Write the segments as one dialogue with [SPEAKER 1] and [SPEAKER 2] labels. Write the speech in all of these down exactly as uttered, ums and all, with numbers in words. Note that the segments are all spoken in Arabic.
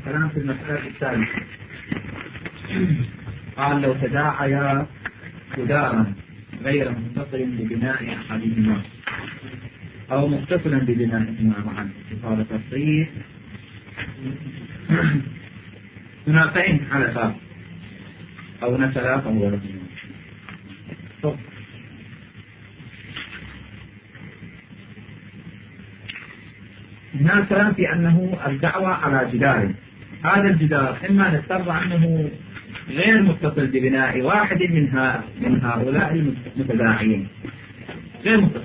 [SPEAKER 1] الكلام في المسألة الثالثة. قال لو تداعيا جدارا غير متصل ببناء أحدهما أو متصلا ببنائهما معا هذا تصريح منافعين على ثلاث أو نثلاث أو غيرهما. هنا الكلام في أنه الدعوة على جدار، هذا الجدار إما نفترض أنه غير متصل ببناء واحد منها من هؤلاء المتداعيين غير متصل،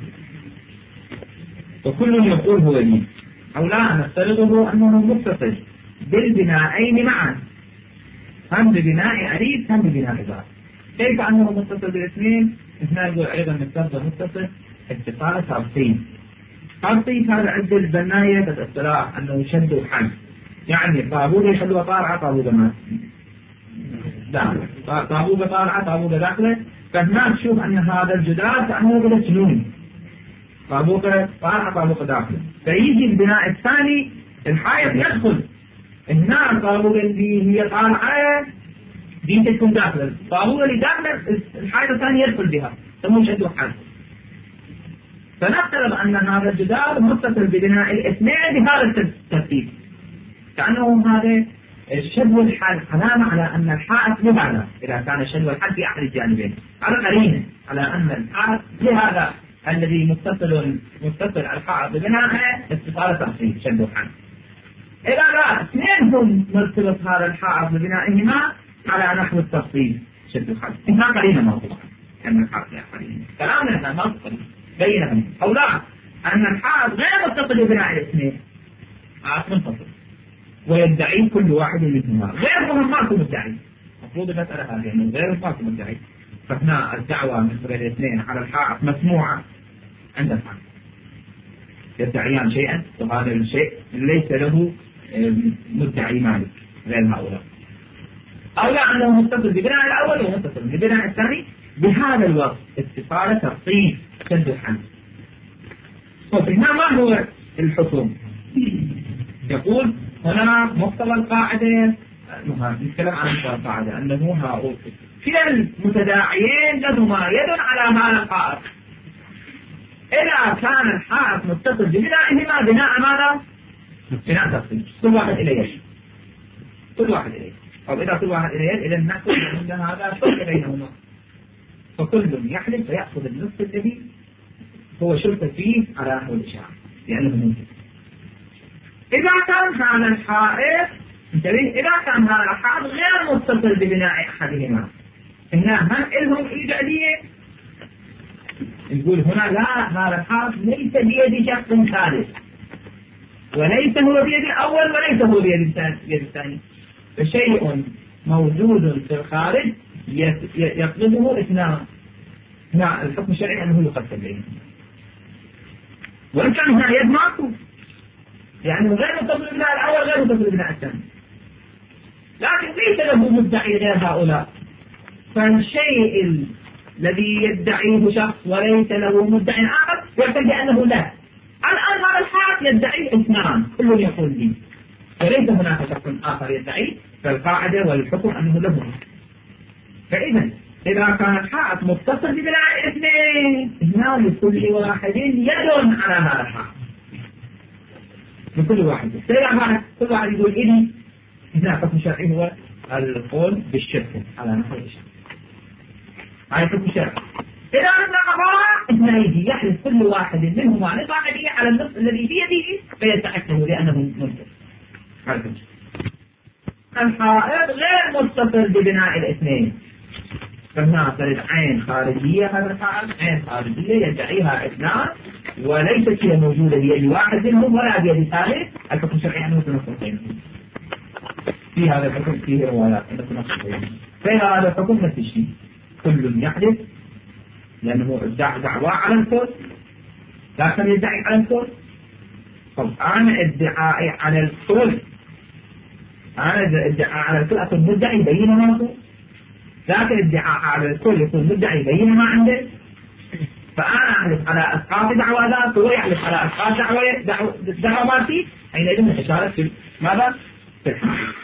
[SPEAKER 1] وكل يقول هو لي، أو لا نفترضه أنه متصل بالبنائين معا، هم ببناء أريد هم ببناء ذات. كيف أنه متصل بالاثنين؟ هنا يقول أيضا نفترضه متصل اتصال طرفين. طرفين هذا عند البناية بالاصطلاح أنه شد وحل، يعني طابوق يشد طالعة طابوق ما داخله، طابوق طالعة طابوق داخله. فهنا تشوف أن هذا الجدار كأنه يقول سنون، طابوق طالعة طابوق داخله. فيجي البناء الثاني الحائط يدخل هنا، الطابوق اللي هي طالعة دي تكون داخله، الطابوق اللي داخله الحائط الثاني يدخل بها، ثم شد وحل. فنفترض أن هذا الجدار متصل ببناء الاثنين بهذا الترتيب، كأنه هذا الشد والحل علامة على أن الحائط لهذا، إذا كان الشد والحل في أحد الجانبين على قرينة على أن الحائط لهذا الذي متصل متصل الحائط ببناء اتصال تفصيل شد وحل. إذا لا اثنين هم مرتبط هذا الحائط ببنائهما على نحو التفصيل شد وحل، هنا قرينة موضوع أن الحائط لا قرينة، كلامنا هنا منطقي بينهم. أو لا أن الحائط غير متصل ببناء الاثنين، حائط منفصل ويدعي كل واحد منهما، غيرهم ماكو مدعي. المفروض المسألة هذه أنه غيرهم ماكو مدعي، فهنا الدعوة من قبل الاثنين على الحائط مسموعة عند الحائط، يدعيان شيئا وهذا الشيء ليس له مدعي مالك غير هؤلاء. أو لا أنه متصل ببناء الأول ومتصل ببناء الثاني بهذا الوقت اتصال تفصيل شد وحل. وهنا ما هو الحكم؟ يقول هنا مقتضى القاعدة، نتكلم عن القاعدة أنه هؤلاء كلا المتداعيين لهما يد على هذا الحائط، إذا كان الحائط متصل ببنائهما بناء ماذا؟ بناء تفصيل، كل واحد إلى يد، كل واحد إلى يد، أو إذا كل واحد إلى يد إذا نحكم أن هذا شرط بينهما، فكل يحلف فيأخذ النصف الذي هو شرط فيه على نحو الإشاعة لأنه ممكن. إذا كان هذا الحائط انتبه، إذا كان هذا الحائط غير متصل ببناء أحدهما، هنا هم إلهم إيجابية، يقول هنا لا، هذا الحائط ليس بيد شخص ثالث، وليس هو بيد الأول وليس هو بيد الثاني، فشيء موجود في الخارج يطلبه اثنان. هنا الحكم الشرعي أنه يقسم بينهم، وإن كان هنا يد ماكو، يعني غير متصل ببناء الأول غير متصل ببناء الثاني، لكن ليس له مدعي غير هؤلاء. فالشيء الذي يدعيه شخص وليس له مدعي آخر يعتقد أنه لا. الآن هذا الحائط يدعي اثنان كل يقول لي، وليس هناك شخص آخر يدعي، فالقاعدة والحكم أنه له. فإذا إذا كان الحائط متصل ببناء اثنين، هنا لكل واحد يد على هذا الحائط، لكل واحد. فإذا كل واحد يقول إلي، هنا الحكم الشرعي هو القول بالشرك على نحو الشرك، هذا الحكم الشرعي. إذا أردنا قضاء هنا يجي يحلف كل واحد منهما لصاحبه على النصف الذي بيده فيتحكم لأنه ممكن. الحائط غير متصل ببناء الاثنين، فهنا ترد عين خارجية، هذا الحائط عين خارجية يدعيها اثنان وليست هي موجودة بيد واحد منهم ولا بيد ثالث. الحكم الشرعي أنه تنصف بينهم، في هذا الحكم فيه روايات أنه تنصف بينهم. فإذا هذا الحكم نفس الشيء، كل يحلف لأنه ادعى دعوى على الكل، لكن يدعي على الكل. طب أنا ادعائي على الكل، أنا ادعى على الكل أكون مدعي بين ما هو، لكن ادعاء على الكل يكون مدعي بين ما عنده. فأنا أحلف على أسقاط دعوى ذات وهو يحلف على أسقاط دعوى دعوى دعوى مالتي، حينئذ نتشارك في ماذا؟ في الحق.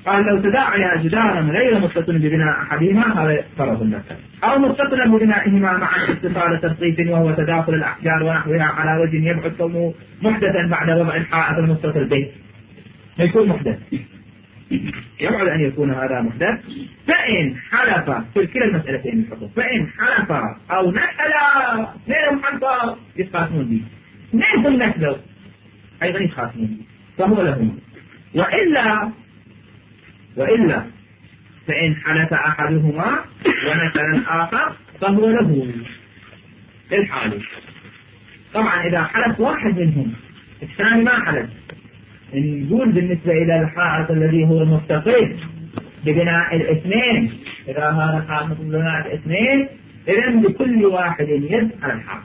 [SPEAKER 1] قال لو تداعي جدارا غير متصل ببناء أحدهما هذا فرض النفس، أو متصلا ببنائهما مع اتصال ترصيف وهو تداخل الأحجار ونحوها على وجه يبعد كونه محدثا بعد وضع الحائط المتصل به، يكون محدث، يبعد أن يكون هذا محدث. فإن حلف في كلا المسألتين الحقوق، فإن حلف أو نحل اثنين حلفا يتخاصمون به، اثنين نحلوا أيضا يتخاصمون به فهو لهم. وإلا وإلا فإن حلف أحدهما ونحل الآخر فهو له للحالف. طبعا إذا حلف واحد منهم الثاني ما حلف، نقول بالنسبة إلى الحائط الذي هو مستقيم ببناء الاثنين، إذا هذا الحائط ببناء الاثنين إذن لكل واحد يد على الحائط،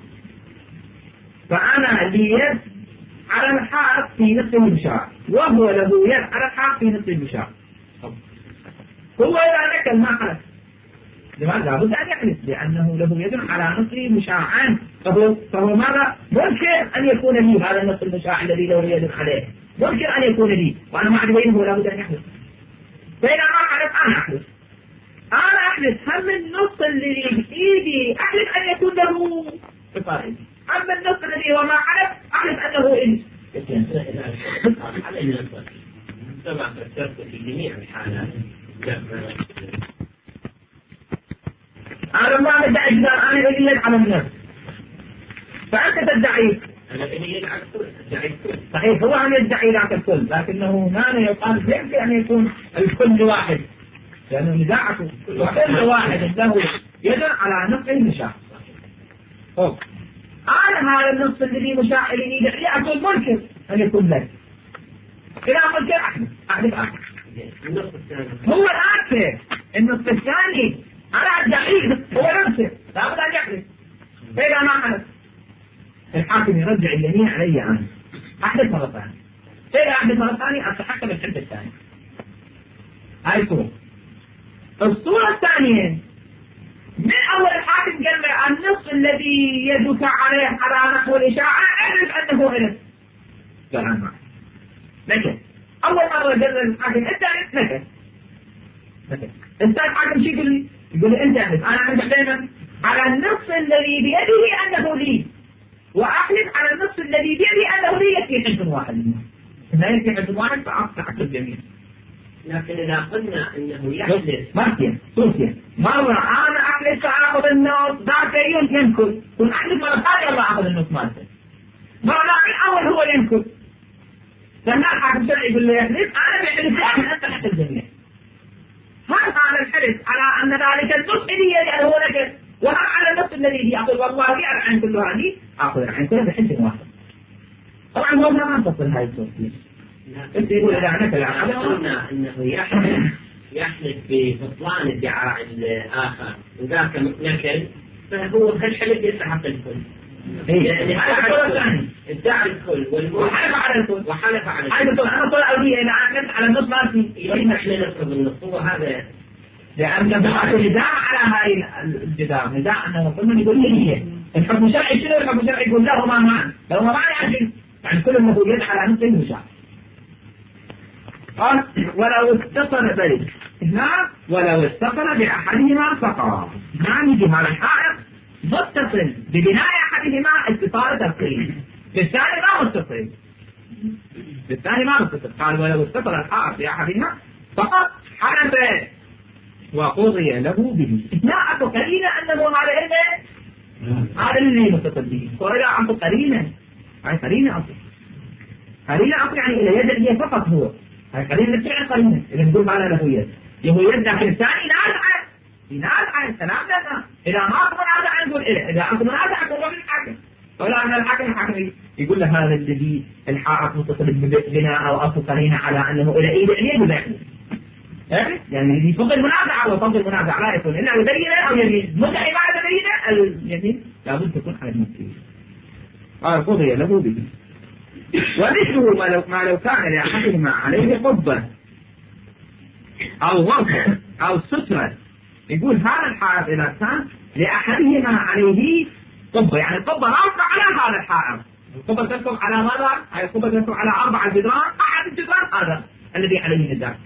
[SPEAKER 1] فأنا لي يد على الحائط في نصف المشاع وهو له يد على الحائط في نصف المشاع. هو إذا نكل ما حلف، لماذا؟ لابد أن يحلف لأنه له يد على نصف مشاعان، فهو, فهو ماذا؟ ممكن أن يكون لي هذا النصف المشاع الذي له يد عليه، ممكن أن يكون لي وأنا ما أعرف بينه لابد أن يحلف. فإذا ما حلف أنا أحلف، أنا أحلف هم النص اللي بإيدي أحلف أن يكون له بفائدة، أما النص الذي هو ما حلف أحلف أنه إلي.
[SPEAKER 2] سمع فسرت في جميع الحالات.
[SPEAKER 1] أنا ما أدعي أنا أدعي على النفس، فأنت تدعي
[SPEAKER 2] أنا أدعي على الكل، أدعي الكل.
[SPEAKER 1] صحيح هو أن يدعي لك الكل، لكنه هنا يقال يمكن أن يكون الكل واحد، لأنه نزاعته وكل واحد له يد على نصف المشاع. أنا هذا النصف الذي مشاع اللي يدعي أقول ممكن أن يكون لك، إذا ممكن أحدث أحدث أحدث هو الآخر النصف الثاني أنا أدعيه هو نفسه لابد أن يحدث. فإذا ما حدث الحاكم يرجع اليمين علي أنا أحدث مرة ثانية، فإذا أحدث مرة ثانية أتحكم الحدث الثاني. هاي صورة. الصورة الثانية من أول الحاكم قال له النصف الذي يدك عليه على نحو الإشاعة أعرف أنه إلف، قال أنا معك. لكن أول مرة قال الحاكم أنت أعرف لك لكن أنت الحاكم شو يقول لي؟ يقول لي أنت أعرف أنا أعرف دائما على النصف الذي بيده أنه لي، وأحلف على النصف الذي بيدي أنه لي يكفي حزب واحد منه، لا يكفي حزب واحد فأفتح الجميع.
[SPEAKER 2] لكن إذا قلنا أنه يحلف
[SPEAKER 1] مرتين سوسيا مرة أنا أحلف أخذ النص ذاك يوم ينكل، كن أحلف مرة ثانية الله أخذ النص مالته، مرة من أول هو ينكل، لأن الحاكم الشرعي يقول له يحلف أنا بحلف لكن أنت تحت الجميع. هل على الحلف على أن ذلك النص إلي يعني هو لك، وهم على النص الذي يأخذ والله العين كل هذه أخذ العين كلها بحلف واحد. طبعا هو ما تصل هاي الصورتين. أنت يقول إذا عنك
[SPEAKER 2] العين قلنا أنه يحلف يحلف ببطلان ادعاء الآخر وذاك نكل، فهو كالحلف يستحق الكل. يعني ادعى الكل وحلف على الكل وحلف على الكل.
[SPEAKER 1] أنا طلع أوديه إذا أحلف على النص مالتي
[SPEAKER 2] يريد إحنا نفرض النص، هو هذا
[SPEAKER 1] لأن النداء على هاي الجدار نداء أنه قلنا يقول لي هي الحكم الشرعي شنو؟ الحكم الشرعي يقول له ما معنا لو ما معنا عشان يعني كل المفروض على نصف المشاع. قال ولو اتصل ذلك هنا ولو اتصل بأحدهما فقط، نعم يجي هذا الحائط متصل ببناء أحدهما اتصال تفصيل، بالثاني ما متصل بالثاني ما متصل. قال ولو اتصل الحائط بأحدهما فقط حلف وقضي له به. لا أكو قرينة أنه هذا إلمه هذا اللي متصل به، وإذا أكو قرينة هاي قرينة أصل قرينة أصل يعني إلى يد هي فقط هو هاي قرينة بتعرف قرينة إذا نقول هذا له يد يهو يد لكن الثاني نازع ينازع السلام لنا إذا ما أكو منازع نقول إله، إذا أكو منازع نقول له الحاكم، ولا أن الحاكم الحاكم يقول له هذا الذي الحائط متصل ببناء أو أكو قرينة على أنه إلى إيد اليد بيحدث يعني اللي فوق المنازعة وفوق المنازعة لا يكون إلا يبينه أو يمين مدعي بعد بينه اليمين لابد تكون على المسلمين. قال قضي له به. ومثله ما لو, ما لو كان لأحدهما عليه قبة أو غرفة أو سترة، يقول هذا الحائط إذا كان لأحدهما عليه قبة يعني القبة رافعة على هذا الحائط، القبة تركب على ماذا؟ هاي القبة تركب على أربع جدران، أحد الجدران هذا الذي عليه الدار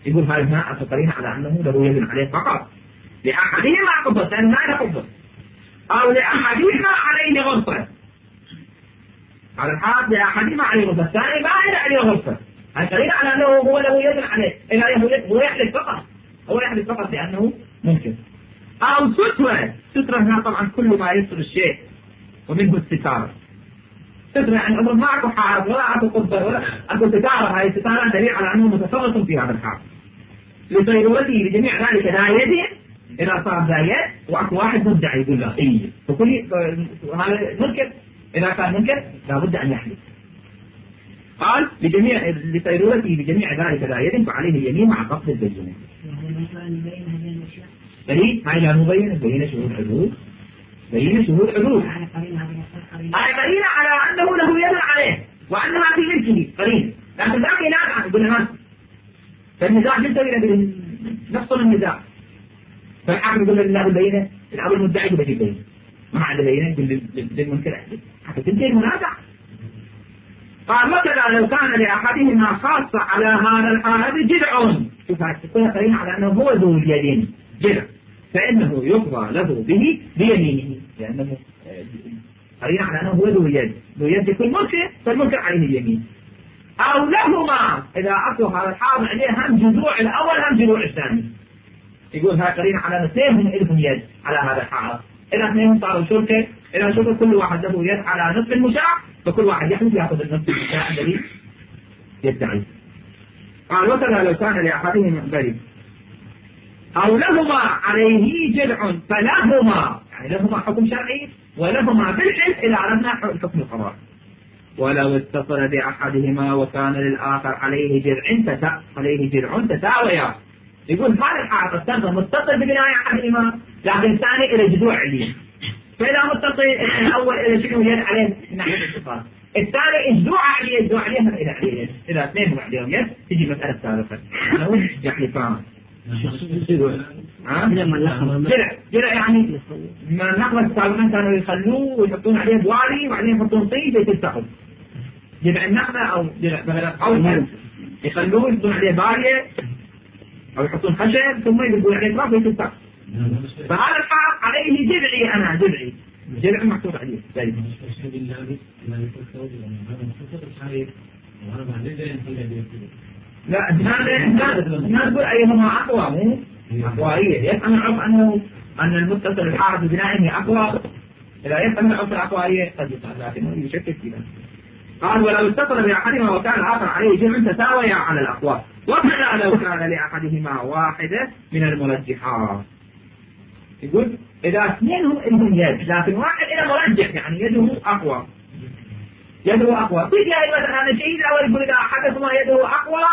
[SPEAKER 1] يقول هاي هنا قرينة على أنه له يد عليه فقط، لأحدهما قبضة لأن ما له قبضة، أو لأحدهما عليه غرفة، على الحال لأحدهما عليه غرفة، الثاني ما عليه غرفة، هاي قرينة على أنه هو له يد عليه، إذا هو يحلف فقط، هو يحلف فقط لأنه ممكن. أو سترة، سترة هنا طبعا كل ما يستر الشيء ومنه الستارة. سترة يعني أمر ما أكو حائط ولا أكو قبة ولا أكو ستارة، هاي الستارة دليل على أنه متصرف في هذا الحائط. لصيرورته بجميع ذلك ذا يد، إذا صار ذا يد وأكو واحد مدعي يقول له إيه، فكل هذا منكر، إذا كان منكر لابد أن يحلف. قال لجميع لصيرورته بجميع ذلك ذا يد فعليه اليمين مع قصد البينة. دليل هاي لا مبين بين شهود حدود، بين شهود حدود. هاي قرينة على أنه له يد عليه وأنها في ملكه قرينة، لكن باقي نازع يقول لنا فالنزاع جدا إلى نفصل النزاع. فالحاكم يقول لله البينة، الأول المدعي يقول لك البينة، ما عاد بينة يقول للمنكر حتى تنتهي المنازع. قال وكذا لو كان لأحدهما خاصة على هذا الحال جدع، شوف هاي تكون قرينة على أنه هو ذو اليدين جدع، فإنه يقضى له به بيمينه، لأنه قرينة على أنه هو ذو يد، ذو يد يكون منكر فالمنكر عليه اليمين. أو لهما إذا أصلح هذا الحاضر عليه هم جذوع الأول هم جذوع الثاني، يقول هاي قرينة على اثنين لهم يد على هذا الحاضر، إذا اثنين صاروا شركة، إذا شركة كل واحد له يد على نصف المشاع، فكل واحد يحلف يأخذ النصف المشاع الذي يدعي. قال وكذا لو كان لأحدهم بريء أو لهما عليه جدع فلهما، يعني لهما حكم شرعي ولهما بالحلف إذا عرفنا حكم القضاء. ولو اتصل بأحدهما وكان للآخر عليه جرع تسا عليه جرع تساويا، يقول هذا الحائط السرد متصل ببناء أحدهما لكن الثاني إلى جذوع عليه، فإذا متصل الأول إلى شنو يد عليه من ناحية الاتصال، الثاني جذوع عليه جذوع عليه إلى عليه، إذا اثنين عليهم يد تجي مسألة ثالثة أنه يحلفان. جرع جرع يعني ما نقل السابقين كانوا يخلوه ويحطون عليه بواري وبعدين يحطون طين يتلتقوا، جرع النخلة أو جرع أو يخلوه يحطون عليه بارية أو يحطون خشب ثم يقولون عليه تراب ويتلتقوا. فهذا الحائط عليه جرعي، أنا جرعي جرع محطوط عليه ذلك. لا هنا نقول أيهما أقوى، مو أقوائية. يفهم العرف أنه أن المتصل الحائط ببنائه أقوى، إذا يفهم العرف الأقوائية قد يصح لكنه يشكك فيها. قال ولو اتصل بأحدهما وكان الآخر عليه جمع تساويا على الأقوى، وكذا لو كان لأحدهما واحدة من المرجحات. يقول إذا اثنين لهم يد لكن واحد إلى مرجح يعني يده أقوى، يده أقوى. في جاي مثلا هذا الشيء الأول يقول إذا أحدهما يده أقوى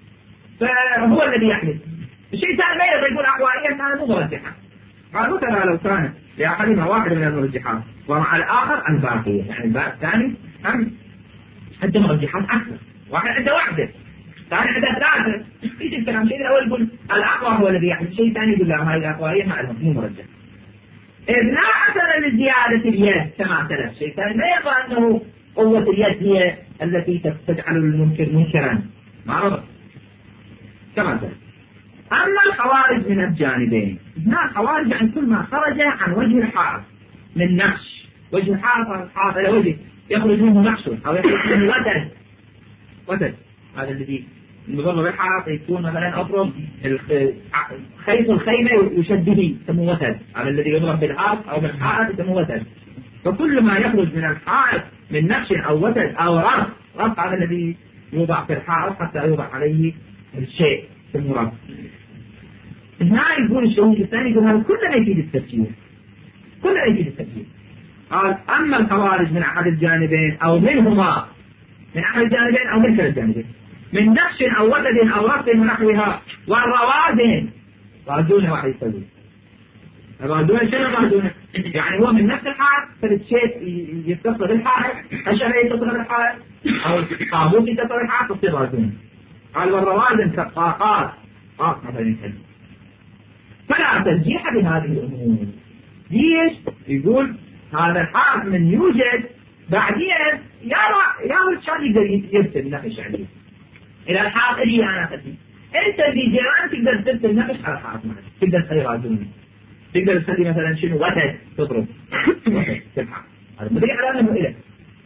[SPEAKER 1] فهو الذي يحلف، الشيء الثاني ما يقدر يقول أقوائيا كان مو مرجحا. قال وكذا لو كان لأحدهما واحد من المرجحات ومع الآخر الباقية، يعني الباقي الثاني هم عنده مرجحات أكثر، واحد عنده واحدة ثاني عنده ثلاثة، ايش الكلام؟ الشيء الأول يقول الأقوى هو الذي يحلف، الشيء الثاني يقول لا هاي الأقوائية ما لهم مو مرجح. إذ لا أثر لزيادة اليد كما سلف، الشيء الثاني لا يرضى أنه قوة اليد هي التي تجعل المنكر منكرا، ما رضى كما سلف. أما الخوارج من الجانبين، هنا الخوارج عن كل ما خرج عن وجه الحائط من نقش، وجه الحائط الحائط إلى وجه يخرج منه نقش أو يخرج منه وتد، وتد هذا الذي المضر بالحائط يكون مثلا أضرب خيط الخيمة يشد به يسموه وتد، هذا الذي يضرب بالحائط أو بالحائط يسموه وتد. فكل ما يخرج من الحائط من نقش أو وتد أو رف، رف هذا الذي يوضع في الحائط حتى يوضع عليه الشيء يسموه رف. هنا يقول الشهود الثاني يقول هذا كله يفيد التفسير، كله يفيد التفسير. قال أما الخوارج من أحد الجانبين أو منهما، من أحد الجانبين أو من كلا الجانبين، من نقش أو وتد أو رف ونحوها والروادن، رادون واحد يسوي الرادون شنو الرادون؟ يعني هو من نفس الحائط فالشيء يتصل بالحائط، الشيء يتصل بالحائط أو طابوت يتصل بالحائط تصير رادون. قال والروادن كالطاقات، طاق مثلا يتكلم، فلا ترجيح بهذه الأمور. ليش؟ يقول هذا الحائط من يوجد بعدين يا يا الشعب يقدر يرسل نفس الشعبية إلى الحائط اللي أنا أخذيه، انت اللي جيران تقدر ترسل نقش على حائط معك، تقدر تخلي راجل، تقدر تخلي مثلا شنو وتد تضرب وتد تبحث، هذا مدري على انه الك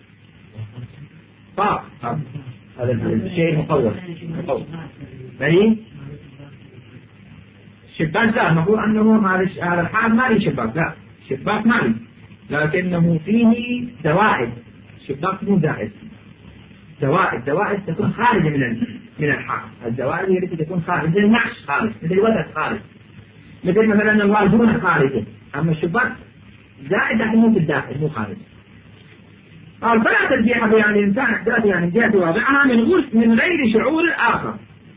[SPEAKER 1] صح. هذا الشيء مقوم مقوم مالي شباك. لا المفروض انه هذا الحائط ما لي شباك، لا شباك ما لي، لكنه فيه زوائد. الشباك مو زائد، زوائد زوائد تكون خارجة من من الحائط. الزوائد هي التي تكون خارج، مثل النعش خارج، مثل الوتد خارج، مثل مثلا الواجهون خارجة. أما الشباك زائد لكن مو في الداخل، مو خارج. قال فلا ترجيح بها الإنسان إحداث يعني جهة واضعها من غير من غير شعور الآخر.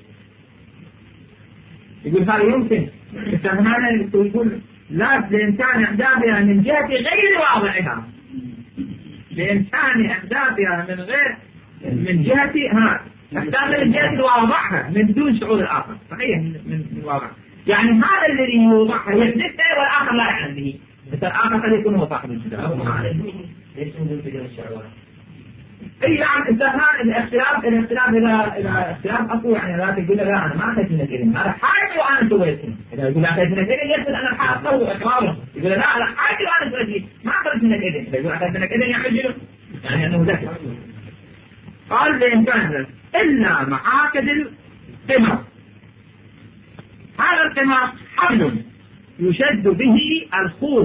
[SPEAKER 1] يقول هذا يمكن استثناء، يقول لا الإنسان إحداثها من جهة غير واضعها، الإنسان إحداثها من غير من جهة ها إحداثها من جهة واضعها من دون شعور الآخر. صحيح من من واضع، يعني هذا الذي يوضعها يحدثه والآخر لا يعلم به، بس الآخر قد يكون هو صاحب الجدار.
[SPEAKER 2] ليش من بدون شعور؟
[SPEAKER 1] اي نعم استثناء الاختلاف الاختلاف اذا اذا اختلاف اقوى، يعني لا تقول لا انا ما اخذت منك اذن، هذا حاجه وانا سويت. اذا يقول اخذت منك اذن يقصد ان الحال قوي اقراره، يقول لا انا حاجه وانا سويت ما اخذت منك اذن. اذا يقول اخذت منك اذن يعني يعني انه ذكي. قال بامكانه الا معاقد القمر. هذا القمر حبل يشد به الخوص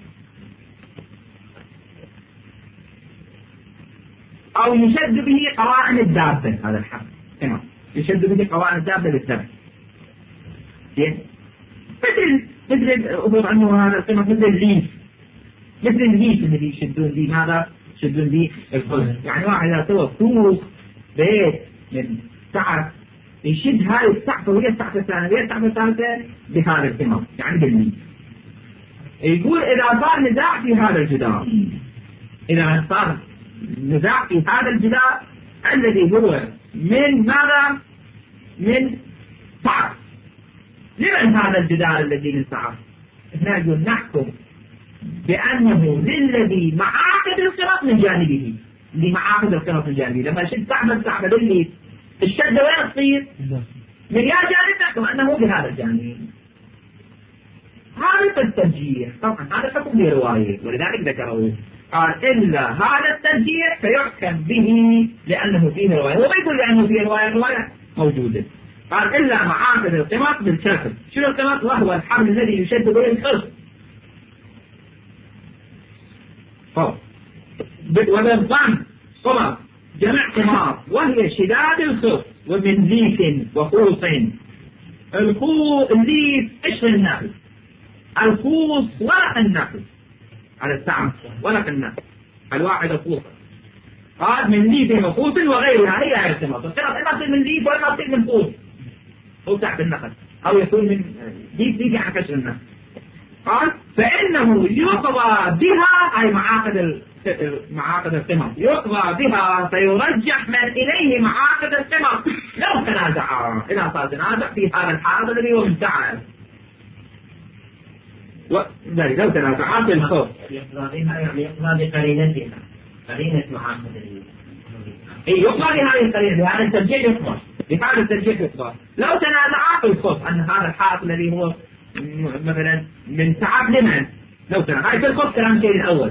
[SPEAKER 1] أو يشد به قوائم الدابة. هذا الحبل تمام يشد به قوائم الدابة للذبح. زين مثل مثل أظن أنه هذا القمر مثل الليف، مثل الليف الذي يشدون به ماذا؟ يشدون به الخلق. يعني واحد إذا سوى كوخ بيت من سعف يشد هذه السعفة وهي السعفة الثانية وهي السعفة الثالثة بهذا القمر، يعني بالليف. يقول إذا صار نزاع في هذا الجدار، إذا صار نزاع في هذا الجدار الذي هو من ماذا؟ من صعب. لمن هذا الجدار الذي من صعب؟ احنا نقول نحكم بأنه للذي معاقد القمر من جانبه، لمعاقد القمر من جانبه. لما شد صعبة صعبة اللي الشدة وين تصير؟ من يا جانب نحكم أنه بهذا الجانب. هذا الترجيح طبعا هذا حكم برواية، ولذلك ذكروا قال إلا هذا الترجيح فيحكم به لأنه فيه رواية، هو يقول لأنه فيه رواية، رواية موجودة. قال إلا معاقد القمر بالكسر. شنو القمر؟ وهو الحبل الذي يشد به الخص وبالضم قمر جمع قمار وهي شداد الخص ومن ليف وخوص. الخوص الليف قشر النخل، الخوص ورق النخل على السعم ورق النخل الواحد الخوص. قال من ليف وخوص وغيرها هي هي القمر. القمر إما تصير من ليف وإما تصير من خوص، خوص تحت النخل، أو يكون من ليف ليف يعني قشر النخل. قال فإنه يقضى بها أي معاقد معاقد القمر، يقضى بها فيرجح من إليه معاقد القمر لو تنازعا، إذا صار تنازع في هذا الحال الذي هو مدعى وذلك لو تنازعا في الخوف.
[SPEAKER 2] يقضى بها يعني يقضى بقرينتها، قرينة معاقد
[SPEAKER 1] إيه يقضى بهذه القرينة، بهذا الترجيح يقضى، بهذا الترجيح يقضى لو تنازعا في الخوف أن هذا الحال الذي هو مثلا من تعب لمن لو تنازع. هاي في الخوف كلام شيء الأول.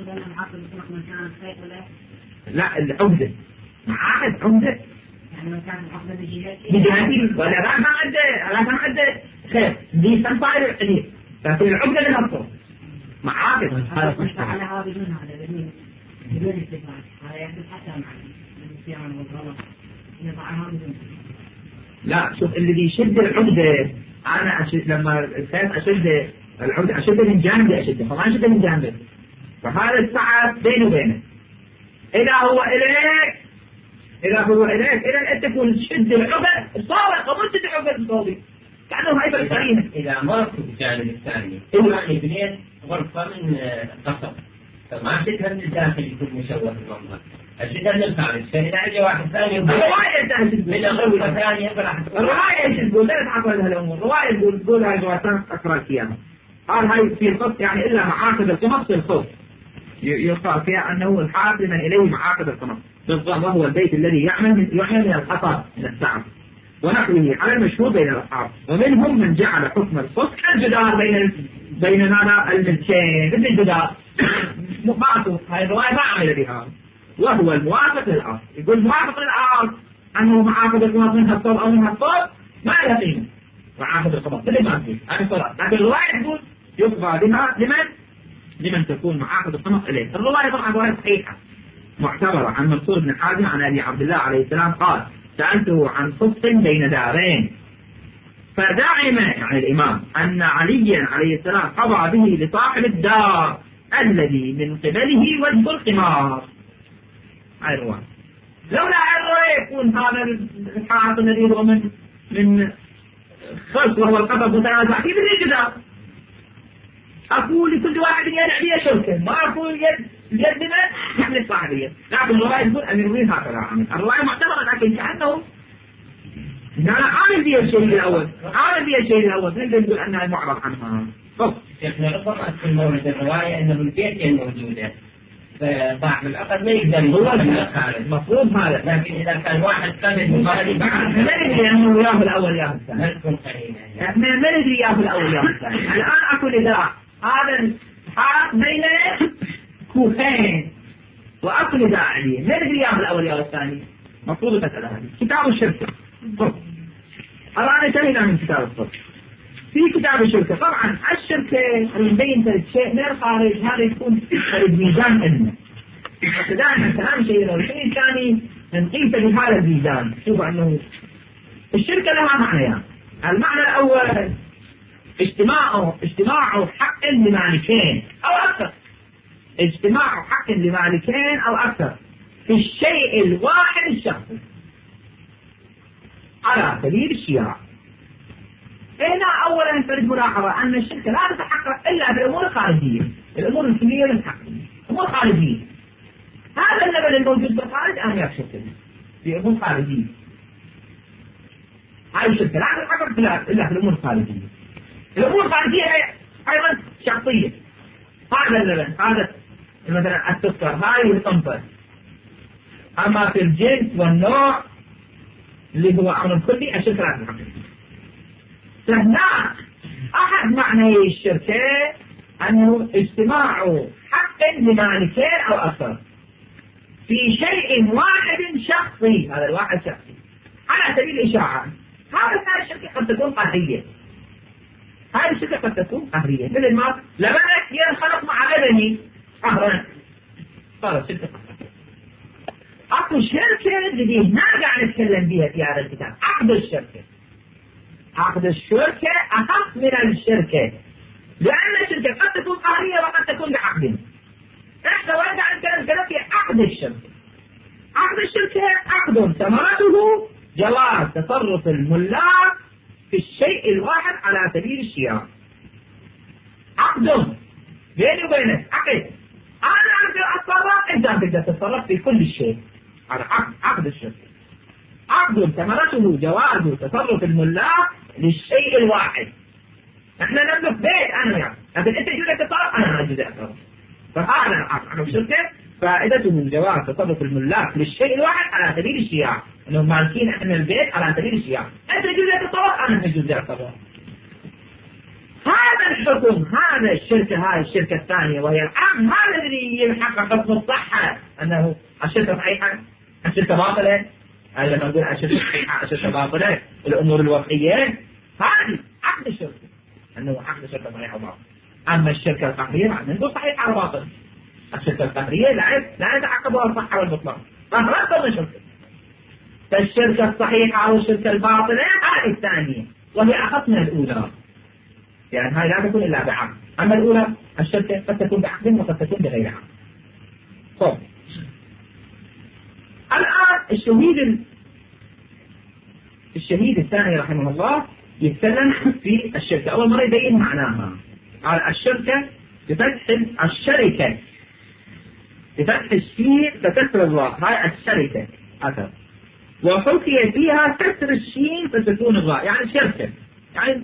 [SPEAKER 1] لا العقدة معاهد عقدة
[SPEAKER 3] يعني لو كان العقدة
[SPEAKER 1] بجهتي ولا لا ما عنده لا ما عنده خير دي تنفع الحديث، لكن العقدة لنفسه معاهد.
[SPEAKER 3] هذا مش على هذا بدون هذا بدون بدون استفاد، هذا يحدث حتى مع الصيام والغلط يضعها بدون.
[SPEAKER 1] لا شوف الذي يشد العقدة أنا أشد لما الخيط أشد العقدة أشد من جانبي أشده فما أشد من جانبي، فهذا السعف بينه وبينه. إذا هو إليك إذا هو إليك إذا أنت تكون تشد العقد صار قبل تشد العقد الصوبي كأنه هاي بالقرينة.
[SPEAKER 2] إذا مرت بالجانب الثاني يعني بنيت غرفة من قصب فما شدها من الداخل يكون مشوه المنظر، أشدها من الخارج، فإذا أجى واحد ثاني
[SPEAKER 1] الرواية تهجد
[SPEAKER 2] من غرفة ثانية فراح
[SPEAKER 1] الرواية تقول لا تعقل هذه الأمور. الرواية تقول تقول هاي الرواية أقرأ فيها. قال هاي في الخط يعني إلا معاقد القمر في الخط يقال فيها أنه الحاكم من إليه معاقد القمر بالضبط، وهو البيت الذي يعمل من يعمل من الحصى من السعف. ونحوه على المشهور بين الأصحاب. ومنهم من جعل حكم الفسق الجدار بين بين ماذا الملكين مثل الجدار معطوف. هذه الرواية ما عمل بها، وهو الموافق للأصل. يقول موافق للأصل أنه معاقد القمط منها الصوب أو منها الصوب ما له قيمة، معاقد القمط مثل ما تقول هذه صورة. لكن الرواية تقول يقضى بها لمن لمن تكون معاقد القمط إليه. الرواية طبعا رواية صحيحة معتبرة عن منصور بن حازم عن أبي عبد الله عليه السلام قال سألته عن فسق بين دارين فزعم يعني الإمام أن عليا عليه السلام قضى به لصاحب الدار الذي من قبله وجه القمار. هاي الرواية. لولا الرواية يكون هذا الحائط الذي هو من من خلق وهو القبض متنازع فيه بالجدار. أقول لكل واحد يدعي شركة، ما أقول يد يد من يحمل الصاحبية. لكن الرواية تقول أن يروي هكذا عامل. الرواية معتبرة لكن كأنه أنا عامل بي الشيء الأول، عامل بي الشيء الأول، نقدر نقول أنها معرض عنها. طب.
[SPEAKER 2] شيخنا ربما في مورد الرواية أنه البيت موجودة. صاحب العقد ما يقدر هو
[SPEAKER 1] المفروض هذا.
[SPEAKER 2] لكن إذا كان واحد ثاني مخالف بعد
[SPEAKER 1] ما ندري أنه ياخذ الأول ياخذ الثاني.
[SPEAKER 2] ما تكون قرينة.
[SPEAKER 1] إحنا ما ندري ياخذ الأول ياخذ الثاني. الآن أقول إذا هذا حاط بين كوخين وأقول إذا عليه ما ندري ياخذ الأول ياخذ الثاني. مفروض المسألة هذه. كتاب الشركة. الآن انتهينا من كتاب الصرف. في كتاب الشركة طبعا الشركة نبين شيء من الخارج هذا يكون الميزان علمه. دائما كلام شيء والشيء الثاني نقيسه بهذا الميزان. شوف أنه الشركة لها معنيان. المعنى الأول اجتماع اجتماع حق لمالكين أو أكثر. اجتماع حق لمالكين أو أكثر في الشيء الواحد الشخصي على سبيل الشياع. هنا أولا فرد ملاحظة أن الشركة لا تتحقق إلا بالأمور الخارجية، الأمور الكلية لا تتحقق، أمور خارجية. هذا اللبن الموجود بالخارج أنا يكشف في أمور خارجية. هذه الشركة لا تتحقق إلا في الأمور الخارجية. الأمور الخارجية أيضا شخصية. هذا اللبن، هذا مثلا السكر، هاي القنفذ. أما في الجنس والنوع اللي هو أمر كلي الشركة لا تتحقق. فهنا أحد معنى الشركة أنه اجتماع حق لمالكين أو أكثر في شيء واحد شخصي. هذا الواحد شخصي على سبيل الإشاعة. هذه الشركة قد تكون قهرية. هذه الشركة قد تكون قهرية مثل ما لبنك ينخلط مع لبني قهرا صارت شركة قهرية. أكو شركة اللي هنا قاعد نتكلم بها في هذا الكتاب عقد الشركة. عقد الشركة أخف من الشركة لأن الشركة قد تكون قهرية وقد تكون بعقد. إحنا وين قاعد نتكلم في عقد الشركة. عقد الشركة عقد ثمرته جواز تصرف الملاك في الشيء الواحد على سبيل الشياع. عقد بيني وبينك عقد. أنا أقدر أتصرف أنت تقدر تتصرف في كل شيء. هذا عقد عقد الشركة. عقد ثمرته جواز تصرف الملاك للشيء الواحد. احنا نملك بيت انا وياك، لكن انت يجوز لك تتصرف انا ما يجوز اتصرف. فهذا عقد الشركة فائدته جواز تصرف الملاك للشيء الواحد على سبيل الشياع. انهم مالكين احنا البيت على سبيل الشياع. انت يجوز لك تتصرف انا ما يجوز اتصرف. هذا الحكم هذا الشركة هاي الشركة الثانية وهي العقد هذا اللي يحقق حكم الصحة انه الشركة صحيحة الشركة باطلة. هذا لما نقول الشركة صحيحة الشركة باطلة الأمور الوضعية هذه عقد الشركة أنه عقد الشركة صحيحة وباطلة. أما الشركة القهرية ما نقول صحيحة وباطلة. الشركة القهرية لا لا يتعقبها الصحة والبطلان. فهذا الشركة. فالشركة الصحيحة أو الشركة الباطلة هذه الثانية وهي أخف من الأولى. يعني هاي لا تكون إلا بعقد. أما الأولى الشركة قد تكون بعقد وقد تكون بغير عقد. طيب. الآن الشهيد الشهيد الثاني رحمه الله يتكلم في الشركة. أول مرة يبين معناها. قال الشركة بفتح الشركة بفتح الشين فتكسر الراء. هاي الشركة أكثر. وحكي فيها كسر الشين فتكون الراء. يعني الشركة يعني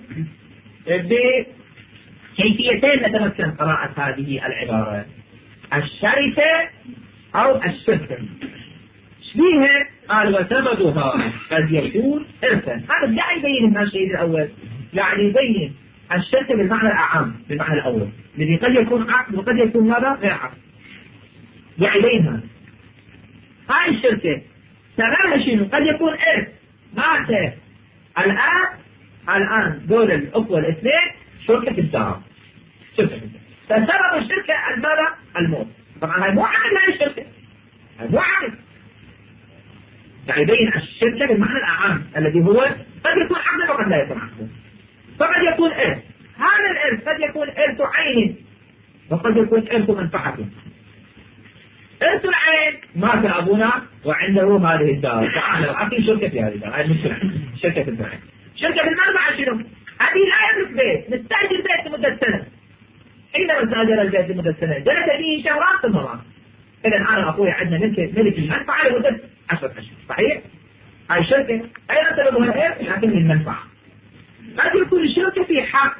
[SPEAKER 1] بكيفيتين نتمكن قراءة هذه العبارة. الشركة أو الشركة. فيها قال وسببها قد يكون إرثا. هذا قاعد يبين الشيء الأول، قاعد يبين الشركة بالمعنى الأعم بالمعنى الأول الذي قد يكون عقد وقد يكون ماذا غير عقد. قاعد يبينها هاي الشركة سببها شنو؟ قد يكون إرث مات الآن الآن دول الأخوة الاثنين شركة الدار، شركة فسبب الشركة الماذا؟ الموت. طبعا هاي مو عقد هاي الشركة، هاي مو عقد. يعني يبين الشركة بالمعنى الأعم الذي هو قد يكون عقدا وقد لا يكون عقدا. فقد يكون إرث، هذا الإرث قد يكون إرث عين وقد يكون إرث منفعة. إرث العين مات أبونا وعنده هذه الدار، تعالوا أعطي شركة في هذه الدار، هذه مشكلة. شركة في العين، شركة في المنفعة شنو؟ هذه لا يملك بيت، نستأجر بيت لمدة سنة. حينما استأجر البيت لمدة سنة جلس فيه شهرات ثم مات. إذا أنا أخوي عندنا ملك ملك المنفعة لمدة عشرة أشهر، صحيح؟ هاي الشركة أيضا سببها الإرث لكن المنفعة. قد يكون الشركة في حق،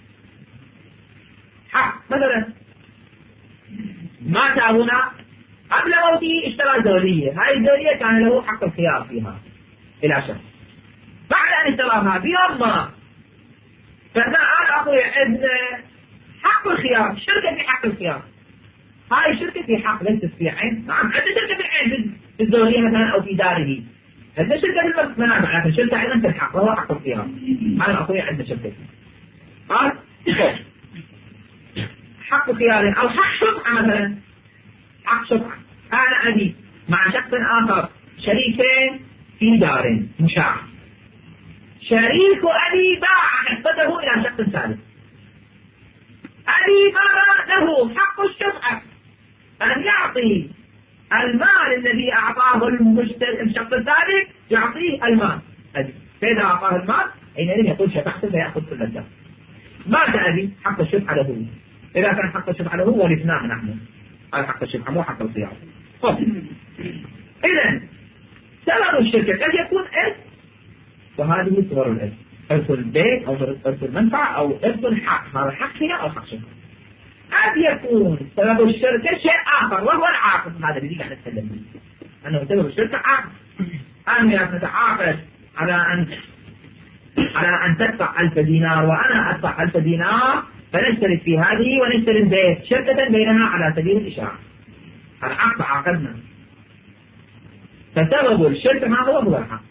[SPEAKER 1] حق مثلا مات أبونا قبل موته اشترى زولية، هاي الزولية كان له حق الخيار فيها إلى شهر. بعد أن اشتراها بيوم ما فإذا أنا أخوي عندنا حق الخيار، الشركة في حق الخيار. هاي الشركة في حق ليست في عين. نعم عندنا شركة في عين في الزولية مثلا أو في داره، عندنا شركة في المنافع لكن شركة أيضا في الحق وهو حق الخيار. أنا أخوي عندنا شركة قال حق خيار أو حق شفعة مثلا، حق شفعة. أنا أبي مع شخص آخر شريكين في دار مشاع، شريك أبي باع حصته إلى شخص ثالث، أبي باع له حق الشفعة أن يعطي المال الذي أعطاه الشخص الثالث، يعطيه المال أبي. فإذا أعطاه المال حينئذ يقول شفعته فيأخذ كل الدم. مات أبي حق الشفعة له، إذا كان حق الشفعة له ورثناه نحن، هذا حق الشفعة مو حق الخيار. إذا سبب الشركة قد يكون إرث، وهذه صور الإرث، إرث البيت أو إرث المنفعة أو إرث الحق، هذا حق هنا أو حق شركة. قد يكون سبب الشركة شيء آخر وهو العاقد، هذا الذي قاعد نتكلم فيه، أنه سبب الشركة عاقد. أنا نتعاقد على أن على أن تدفع ألف دينار وأنا أدفع ألف دينار فنشترك في هذه ونشتري البيت شركة بيننا على سبيل الإشاعة. العقد عقدنا، فسبب الشركة ما هو هو الحق.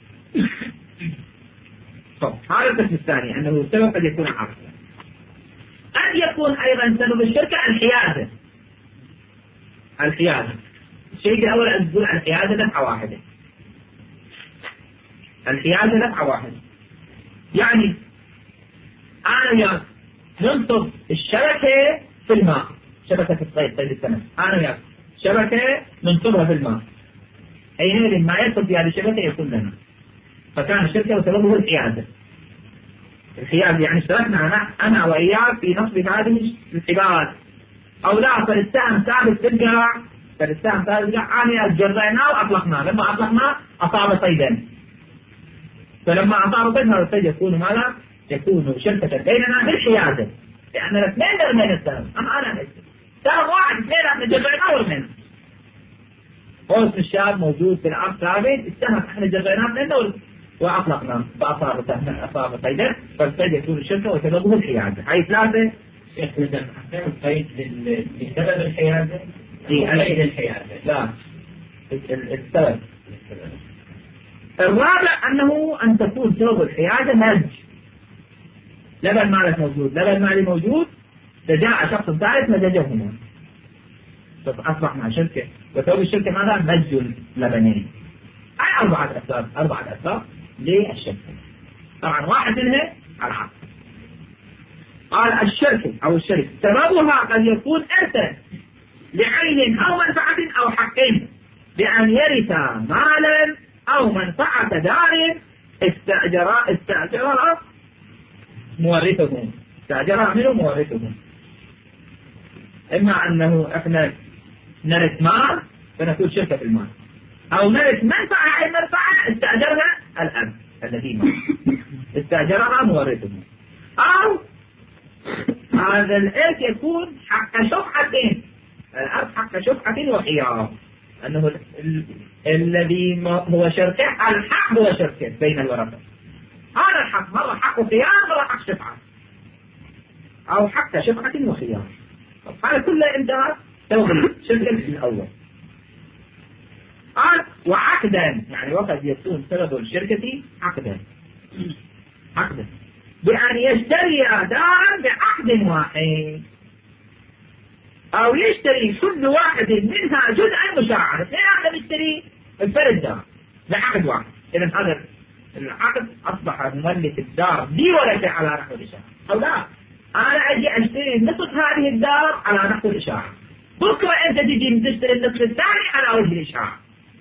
[SPEAKER 1] طب هذا القسم الثاني أنه السبب قد يكون عقد. قد يكون أيضا سبب الشركة الحيازة. الحيازة الشيء الأول أن تقول الحيازة دفعة واحدة. الحيازة دفعة واحدة يعني أنا وياك ننصب الشبكة في الماء، شبكة الصيد صيد السمك، أنا وياك شبكة ننصبها في الماء، حينئذ ما يدخل في هذه الشبكة يكون لنا. فكان الشركة وسببه الحيازة. الحيازة يعني اشتركنا أنا أنا وإياك في نصب هذه الحبال، أو لا فالسهم ثابت ترجع، فالسهم ثابت ترجع أنا جريناه وأطلقناه، لما أطلقناه أصاب صيدا، فلما أصاب صيد هذا الصيد يكون ماذا؟ يكون شركة بيننا بالحيازة، لأن الاثنين رمينا السهم، أما أنا سهم واحد اثنين احنا جريناه ورمينا. غصن الشاب موجود في الأرض ثابت، السهم احنا جريناه منه وأطلقناه فأصاب سهم أصاب صيدا، فالصيد يكون الشركة وسببه الحيازة. هاي ثلاثة.
[SPEAKER 2] إذا أحكام الصيد بسبب الحيازة؟
[SPEAKER 1] إيه
[SPEAKER 2] الحيازة
[SPEAKER 1] لا السبب. الرابع أنه أن تكون سبب الحيازة مزج، لبن مالك موجود لبن مالي موجود، فجاء شخص ثالث مزجهما فأصبح مع شركة، وسبب الشركة ماذا؟ مزج اللبنين. هاي أربعة أسباب، أربعة أسباب للشركة. طبعا واحد منها العقد. قال الشركة أو الشركة سببها قد يكون إرثا لعين أو منفعة أو حقين، بأن يرث مالا أو منفعة دار استأجر استأجر مورثهم، استأجر منه مورثهم. إما أنه إحنا نرث مال فنكون شركة في المال، أو نرث منفعة، أي منفعة استأجرها الأب الذي مات استأجرها مورثهم، أو هذا الإرث يكون حق شفعتين، الأرض حق شفعة وخيار، أنه الذي هو شركه، الحق هو شركه بين الورثة. هذا الحق مرة حق خيار، مرة حق شفعة، أو حق شفعة وخيار. هذا كله انتهى توغل شركة الأول. قال وعقدا، يعني وقد يكون سبب الشركة عقدا عقدا بأن يشتري دارا بعقد واحد، أو يشتري كل واحد منها جزءا مشاعرا. اثنين هذا يشتري الفرد دار بعقد واحد. إذا هذا العقد أصبح مملك الدار بورثة على نحو الإشارة. أو لا، أنا أجي أشتري نصف هذه الدار على نحو الإشارة، بكرة أنت تجي تشتري النصف الثاني على وجه الإشارة.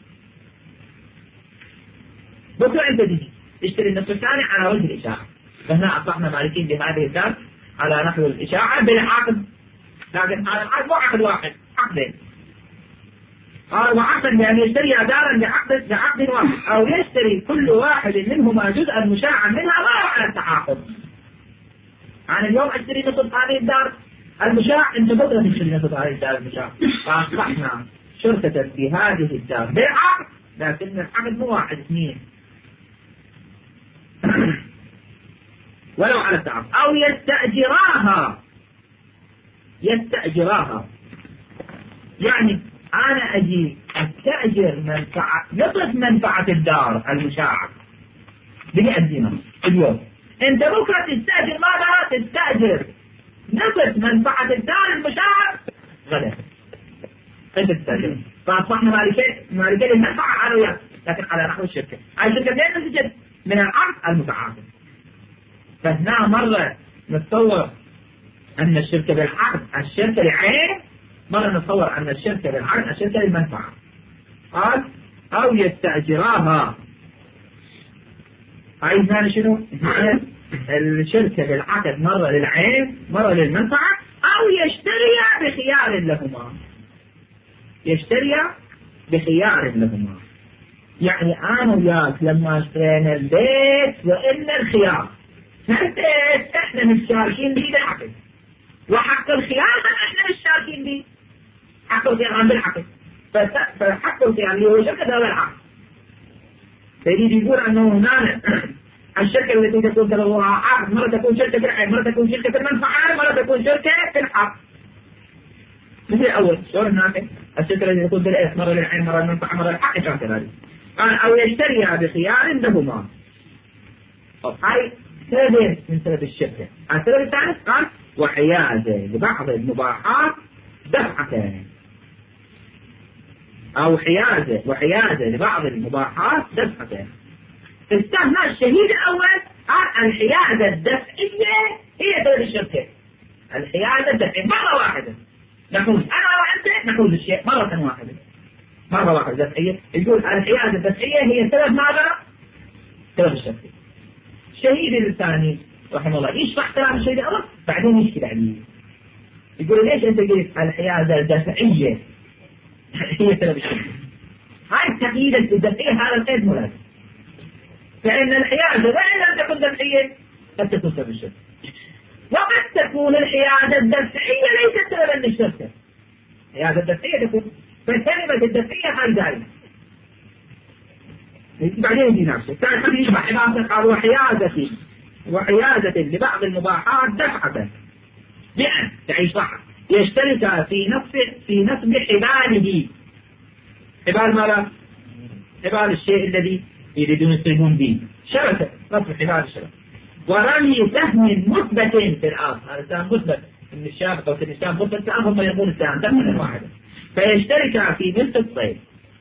[SPEAKER 1] بكرة أنت تجي تشتري النصف الثاني على وجه الإشارة. فهنا أصبحنا مالكين بهذه الدار على نحو الإشارة بالعقد، لكن هذا العقد مو عقد واحد، عقدين. قال وعقد بأن يشتري دارا بعقد بعقد واحد، أو يشتري كل واحد منهما جزءا مشاعا منها ولو على التعاقد. أنا اليوم أشتري نصف هذه الدار المشاع، أنت بكرة تشتري نصف هذه الدار المشاع، فأصبحنا شركة في هذه الدار بالعقد، لكن العقد مو واحد اثنين ولو على التعاقد. أو يستأجراها يستأجراها يعني أنا أجي أستأجر منفعة نصف منفعة الدار المشاعة بمئة دينار اليوم، أنت بكرة تستأجر ماذا؟ تستأجر نصف منفعة الدار المشاعة غدا أنت تستأجر. فأصبحنا مالكين مالكين المنفعة على وياك، لكن على نحو الشركة. الشركة لين نتجد من العقد المتعاقد. فهنا مرة نتصور أن الشركة بالعقد الشركة لعين، مرة نتصور أن الشركة بالعقد الشركة للمنفعة. قال أو يستأجراها، هاي هنا شنو؟ الشركة بالعقد مرة للعين مرة للمنفعة، أو يشتري بخيار لهما يشتري بخيار لهما. يعني أنا وياك لما اشترينا البيت وإلا الخيار، البيت إحنا مشاركين به بالعقد، وحق الخيار احنا مش شاركين به، حق الخيار بالعقد. فحق الخيار اللي هو شركة هذا العقد. فيريد يقول انه هنا الشركة التي تكون تبعها عقد مرة تكون شركة بالعين، مرة تكون شركة بالمنفعة، مرة تكون شركة بالحق. مثل الاول شلون هناك الشركة التي تكون بالعين مرة للعين مرة للمنفعة مرة للحق شركة هذه. قال او يشتريها بخيار لهما. هاي سبب من سبب الشركة. السبب الثالث قال وحيازة لبعض المباحات دفعة، أو حيازة وحيازة لبعض المباحات دفعة. استثنى الشهيد الأول قال الحيازة الدفعية هي سبب الشركة. الحيازة الدفعية مرة واحدة نحوز أنا وأنت نحوز الشيء مرة واحدة مرة واحدة دفعية. يقول الحيازة الدفعية هي سبب ماذا؟ سبب الشركة. الشهيد الثاني رحمه الله يشرح كلام الشهيد الأول بعدين يشكي عليه. يقول ليش أنت قلت الحيازة الدفعية هي سبب الشركة؟ هاي التقييد الدفعية هذا القيد ملازم، فإن الحيازة وإن لم تكن دفعية قد تكون سبب الشركة، وقد تكون الحيازة الدفعية ليست سببا للشركة. الحيازة الدفعية تكون، فكلمة الدفعية هاي ذلك. بعدين يجي نفسه كان حد يشبح عبارة قال وحيازة وحيازة لبعض المباحات دفعة بأن تعيش صح يشترك في نفس في نسب حباله. حبال ماذا؟ حبال الشيء الذي يريدون يصيبون به شبكة، نصب حبال الشبكة. ورمي سهم مثبت في الأرض، هذا سهم مثبت من الشابك أو في السهم مثبت في الأرض، هم يقول السهم دفعة واحدة، فيشترك في ملك الصيد.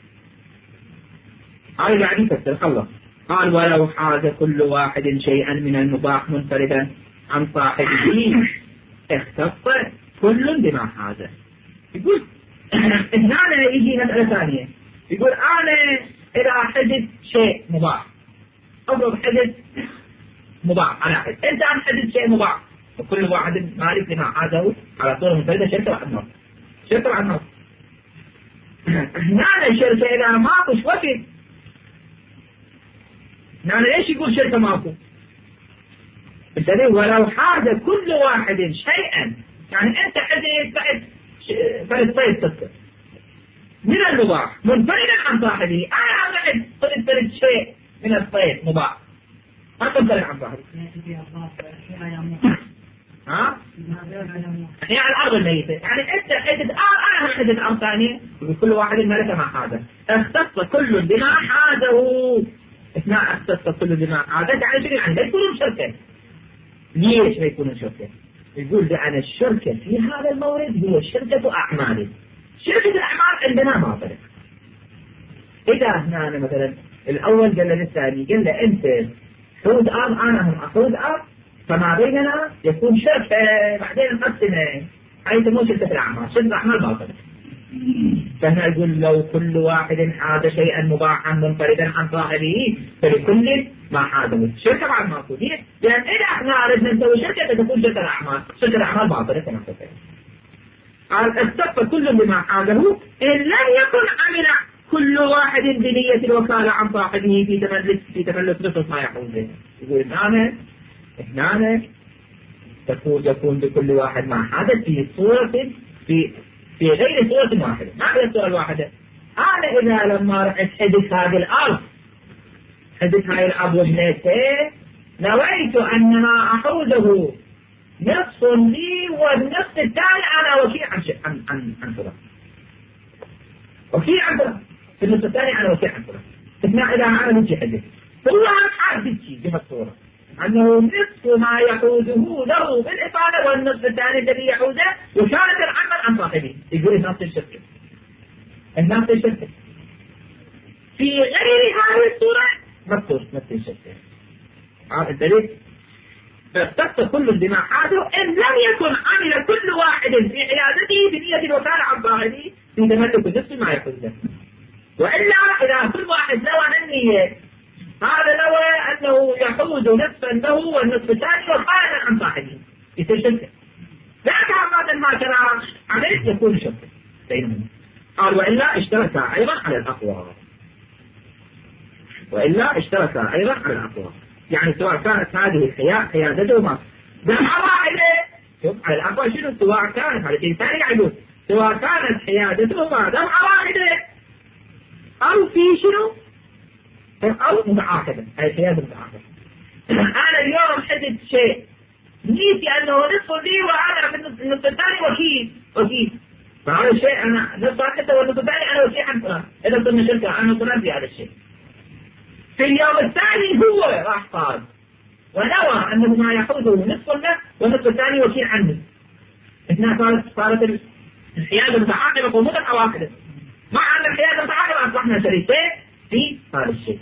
[SPEAKER 1] هاي يعني تتخلص. قال ولو حاز كل واحد شيئا من المباح منفردا عن صاحبه اختص كل بما حازه. يقول هنا يجي مسألة ثانية، يقول أنا إذا حدث شيء مباح أضرب حدث مباح على حد، أنت عن حدث شيء مباح وكل واحد مالك لما حازه على طول منفردة شركة واحد نص شركة واحد نص. هنا الشركة إذا ماكوش وقت، يعني ليش يقول شركة ماكو؟ بالتالي ولو حاز كل واحد شيئا، يعني أنت حدث بعد فرد صيد تذكر من المباح منفردا عن صاحبه. أنا أبعد قلت فرد شيء من الصيد مباح ما تنفرد عن صاحبه. ها؟ هي على الأرض الميتة. يعني أنت حدة أرض أنا حدة أرض ثانية وكل واحد ملك ما حاده. اختص كل بما حاده. اثناء اختص كل بما حاده يعني شنو؟ يعني لا يكونون شركة. ليش ما يكونون شركة؟ يقول بأن الشركة في هذا المورد هي شركة أعمال. شركة الأعمال عندنا ما فرق. إذا هنا مثلا الأول قال للثاني قال له أنت حوض أرض أنا هم حوض أرض فما بيننا يكون شركة بعدين نقسمه. هاي تسمون شركة الأعمال. شركة الأعمال باطلة. فهنا يقول لو كل واحد حاد شيئا مباحا منفردا عن صاحبه فلكل ما حاده. شركة بعد ما تكون هي لأن إذا احنا أردنا نسوي شركة تكون شركة الأعمال. شركة الأعمال باطلة كما قلت. قال استف كل بما حاده إن لم يكن عمل كل واحد بنية الوكالة عن صاحبه في تملك في تملك نصف ما يحوزه. يقول هنا هنا تكون تكون بكل واحد ما حدث في صورة في في غير صورة واحدة. ما هي الصورة الواحدة؟ أنا إذا لما رحت حدث هذه الأرض حدث هذه الأرض وجنيته نويت أنما أحوزه نصف لي والنصف الثاني أنا وكيل عن عن عن عن فلان. وكيل عن فلان. في النصف الثاني أنا وكيل عن فلان. اثناء إذا عملوا شيء حدث. هو حادث شيء بهالصورة. أنه نصف ما يحوزه له بالإفادة والنصف الثاني الذي يحوزه وكانت العمل عن صاحبه. يقول نفس الشركة. نفس الشركة. في غير هذه الصورة مكتوب نفس الشركة. عارف الدليل؟ فاستفت كل بما حاده إن لم يكن عمل كل واحد في عيادته بنية الوكالة عن صاحبه في تملك نصف ما يحوزه. وإلا إذا كل واحد نوى النية هذا نوى أنه يحوز نصفا له والنصف الثاني وخارجا عن صاحبه يصير شركة. لكن بعد ما كان عليه يكون شركة بينهم. قال وإلا اشتركا أيضا على الأقوى. وإلا اشتركا أيضا على الأقوى. يعني سواء كانت هذه حيادتهما دفعة واحدة. شوف على الأقوى شنو سواء كانت على شيء ثاني يعجوز. سواء كانت حيادتهما دفعة واحدة أو في شنو أو متعاقبة. هاي حيادة متعاقبة. أنا اليوم حدث شيء نيتي أنه نصف لي وأنا في النصف الثاني وكيل وكيل. فهذا الشيء أنا نصف واحدة والنصف الثاني أنا وكيل عن فلان. إذا صرنا شركة أنا وفلان في هذا الشيء. في اليوم الثاني هو راح صار ونوى أنه ما يحوزه نصف له والنصف الثاني وكيل عنه. إثناء صارت صارت الحيادة متعاقبة ومدة واحدة. مع أن الحيادة متعاقبة أصبحنا شريكين في هذا الشيء.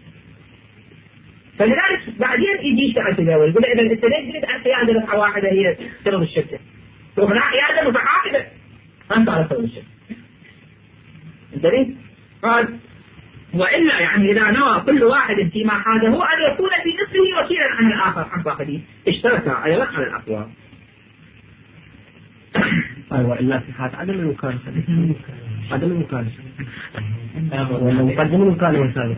[SPEAKER 1] فلذلك بعدين يجي يشتغل في الأول يقول إذا الاستدلال جريت أن حيادة دفعة واحدة هي سبب الشركة. وهنا حيادة متعاقبة أنت على سبب الشركة. انتبه؟ قال وإلا يعني إذا نوى كل واحد فيما حاده أن يكون في نصفه وكيلا عن الآخر عن صاحبه اشترك أيضا على الأقوى.
[SPEAKER 4] أيوة إلا في حال عدم المكالفة. عدم المكالفة. مقدم المكالفة والثالث.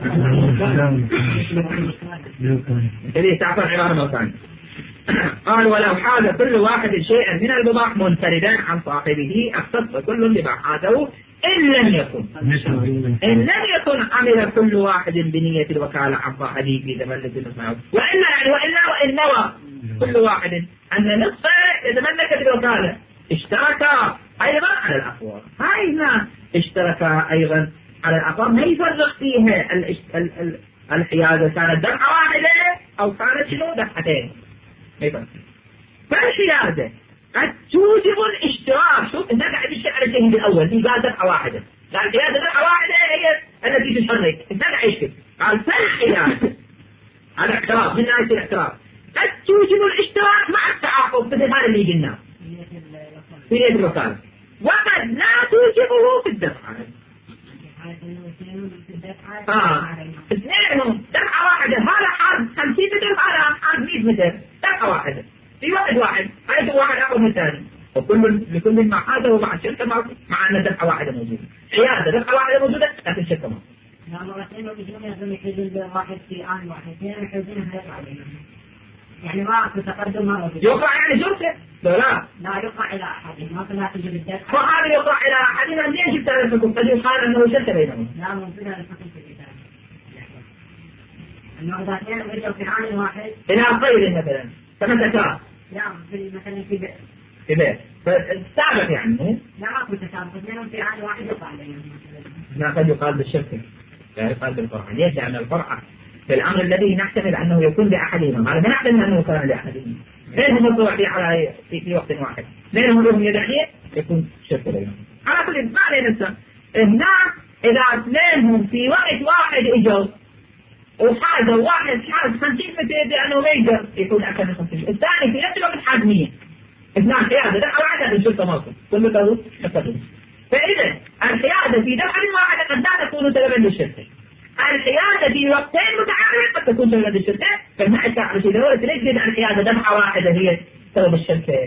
[SPEAKER 1] إذا تعرف عبارة موثان. قال ولو حاد كل واحد شيئا من المباح منفردا عن صاحبه اختص كل بما حاده إن لم يكن إن لم يكن عمل كل واحد بنية الوكالة عن صاحبه في تملك نصفه. وإلا يعني وإلا وإن نوى كل واحد أن نصفه يتملك بالوكالة اشترك أيضا على الأقوى. هاي هنا اشترك أيضا على الأقوى ما يفرق فيها الحيادة كانت دفعة واحدة أو كانت شنو دفعتين ما يفرق. فالحيادة قد توجب الاشتراك. شوف انت قاعد تشتغل على الشيء الأول في قال دفعة واحدة. قال الحيادة دفعة واحدة هي التي تشرك. انت قاعد يشتغل قال فالحيادة على اعتراف من ناحية الاعتراف قد توجب الاشتراك مع التعاقب مثل هذا اللي قلناه في يد الوكالة وقد لا توجبه في الدفعة. اه اثنينهم دفعة واحدة. هذا حال خمسين متر هذا حال مئة متر دفعة واحدة في وقت واحد. هذا واحد أقوى من الثاني وكل لكل ما حاده مع الشركة مع مع أن دفعة واحدة موجودة. حيادة دفعة واحدة موجودة لكن الشركة ما.
[SPEAKER 3] لا مرتين وبيجون يحزن يحزن واحد في آن واحد اثنين يحزنها يطلع بينهم. يعني ما في تقدم ما
[SPEAKER 1] يقع يعني شركة لا لا
[SPEAKER 3] لا يقع إلى أحد ما كنا تجد الدفع
[SPEAKER 1] فهذا يقع إلى أحدنا ليش جبت هذا الحكم قد يقال أنه شركة بينهم
[SPEAKER 3] لا ممكن هذا الحكم في الكتاب أنه إذا اثنين رجعوا في عام واحد
[SPEAKER 1] إلى خير مثلا كما تكاد
[SPEAKER 3] لا في مثلا في بئر
[SPEAKER 1] في بيت فالسابق يعني
[SPEAKER 3] لا ما في تسابق اثنين في عام واحد يقع بينهم
[SPEAKER 1] لا قد يقال بالشركة لا يقال بالفرع ليش؟ لأن الفرع في الأمر الذي نحتمل أنه يكون لأحدهما هذا ما نحتمل أنه يكون لأحدهما بينهم الضوء في على في, في وقت واحد بينهم لهم يدعية يكون شركة بينهم على كل ما علينا نفسه هناك إذا اثنينهم في وقت واحد إجوا وحاجة واحد حاج خمسين متر لأنه ما يقدر يكون أكثر من خمسين الثاني في نفس الوقت حاج مية اثنان حيادة دفع واحدة من شركة مصر كل له تقدم فإذا الحيادة في دفع واحدة قد لا تكون سببا للشركة الحيادة في وقتين متعارض قد تكون سببا للشركة فما أتعرف شيء دولة ليش كده الحيادة دفعة واحدة هي سبب الشركة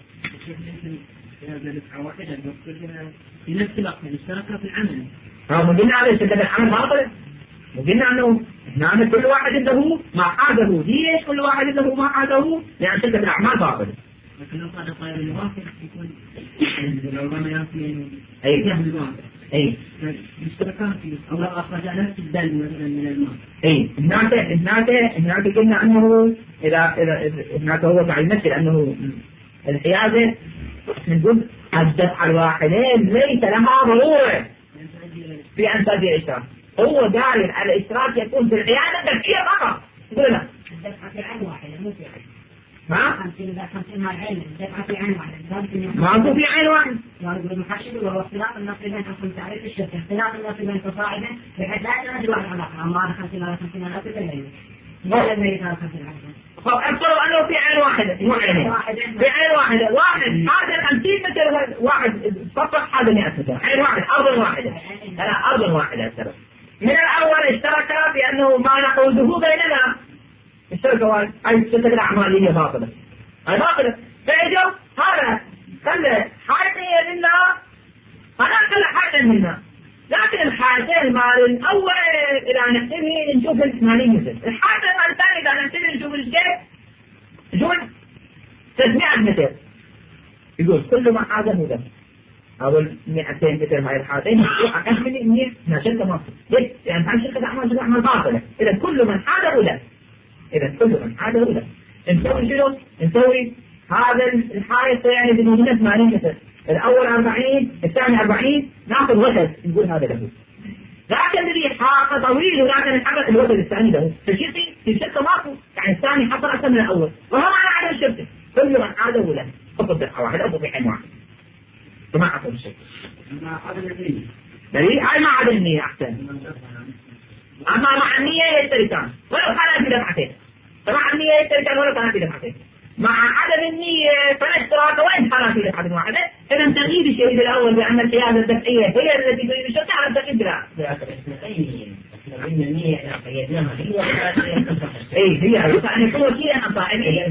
[SPEAKER 3] في نفس الوقت الاشتراك في العمل
[SPEAKER 1] ها ما قلنا على الشركة العمل باطلة وقلنا أنه نعمل كل واحد له ما عاده ليش كل واحد له ما عاده لأن شركة الأعمال باطلة
[SPEAKER 3] لكن لو صار طيب الواحد يكون لو رمى ياسين
[SPEAKER 1] أي أي
[SPEAKER 3] الاشتراكات أو لو أخرج نفس الدم مثلا من الماء
[SPEAKER 1] أي هناك هناك هناك قلنا أنه إذا إذا هناك هو قاعد يمثل أنه الحيادة نقول الدفع الواحدين ليس لها ضرورة في أن تؤدي الإشراك هو قال الإشراك يكون في الحيادة الدفعية فقط يقول لا
[SPEAKER 3] الدفع في عين واحدة مو في عين
[SPEAKER 1] ما
[SPEAKER 3] خمسين إذا خمسين مع العين الدفع في عين واحدة
[SPEAKER 1] ما هو في عين واحد
[SPEAKER 3] يقول المحشد وهو اختلاف النصيبين حسب تعريف الشركة اختلاف النصيبين تصاعدا بحيث لا يتنازل واحد عن الآخر أما هذا خمسين على خمسين على كل العين ولا الميت على خمسين على خمسين
[SPEAKER 1] افترضوا أنه في عين واحدة مو عينين في عين واحدة واحد هذا خمسين متر واحد صفح هذا مئة متر عين واحد أرض واحدة لا أرض واحدة افترض من الأول اشترك بأنه ما نقوده بيننا اشتركوا أي شركة الأعمال هي باطلة هي باطلة فإجوا هذا خلى حاجة منا هذا خلى حاجة منا لكن الحاجتين مال الأول إذا نحتمي نشوف الثمانين متر الحاجة مال الثاني إذا نحتمي نشوف الشيء نشوف تسمية متر يقول كل ما حاجة هو أول مئتين متر هاي الحاجتين أقل من مئة من شركة مصر ليش؟ يعني هاي شركة أعمال شركة أعمال باطلة إذا كل من حاجة هو إذا كل من حاجة هو نسوي شنو؟ نسوي هذا الحائط يعني بمدينة ثمانين متر الأول أربعين الثاني أربعين ناخذ وتد نقول هذا له لكن الذي حاط طويل ولكن الحدث الوتد الثاني له فشركة في شركة ماكو يعني الثاني حصل أكثر من الأول وهو معنى عدم الشركة كل من حاجة هو له فقط دفعة واحد أو في حين واحد فما حصل الشركة دليل هاي ما عدم النية أحسن أما مع النية يشتركان ولو كان في دفعتين مع النية يشتركان ولو كان في دفعتين مع عدم النية فالاشتراك وين كان في دفعة واحدة إذا تغيير الشيء الأول بأن القيادة الدفعية هي التي تريد الشركة على التغيير بلا
[SPEAKER 2] إن النية إذا قيدناها هي
[SPEAKER 1] إيه هي فأن يكون وكيلا عن صاحبه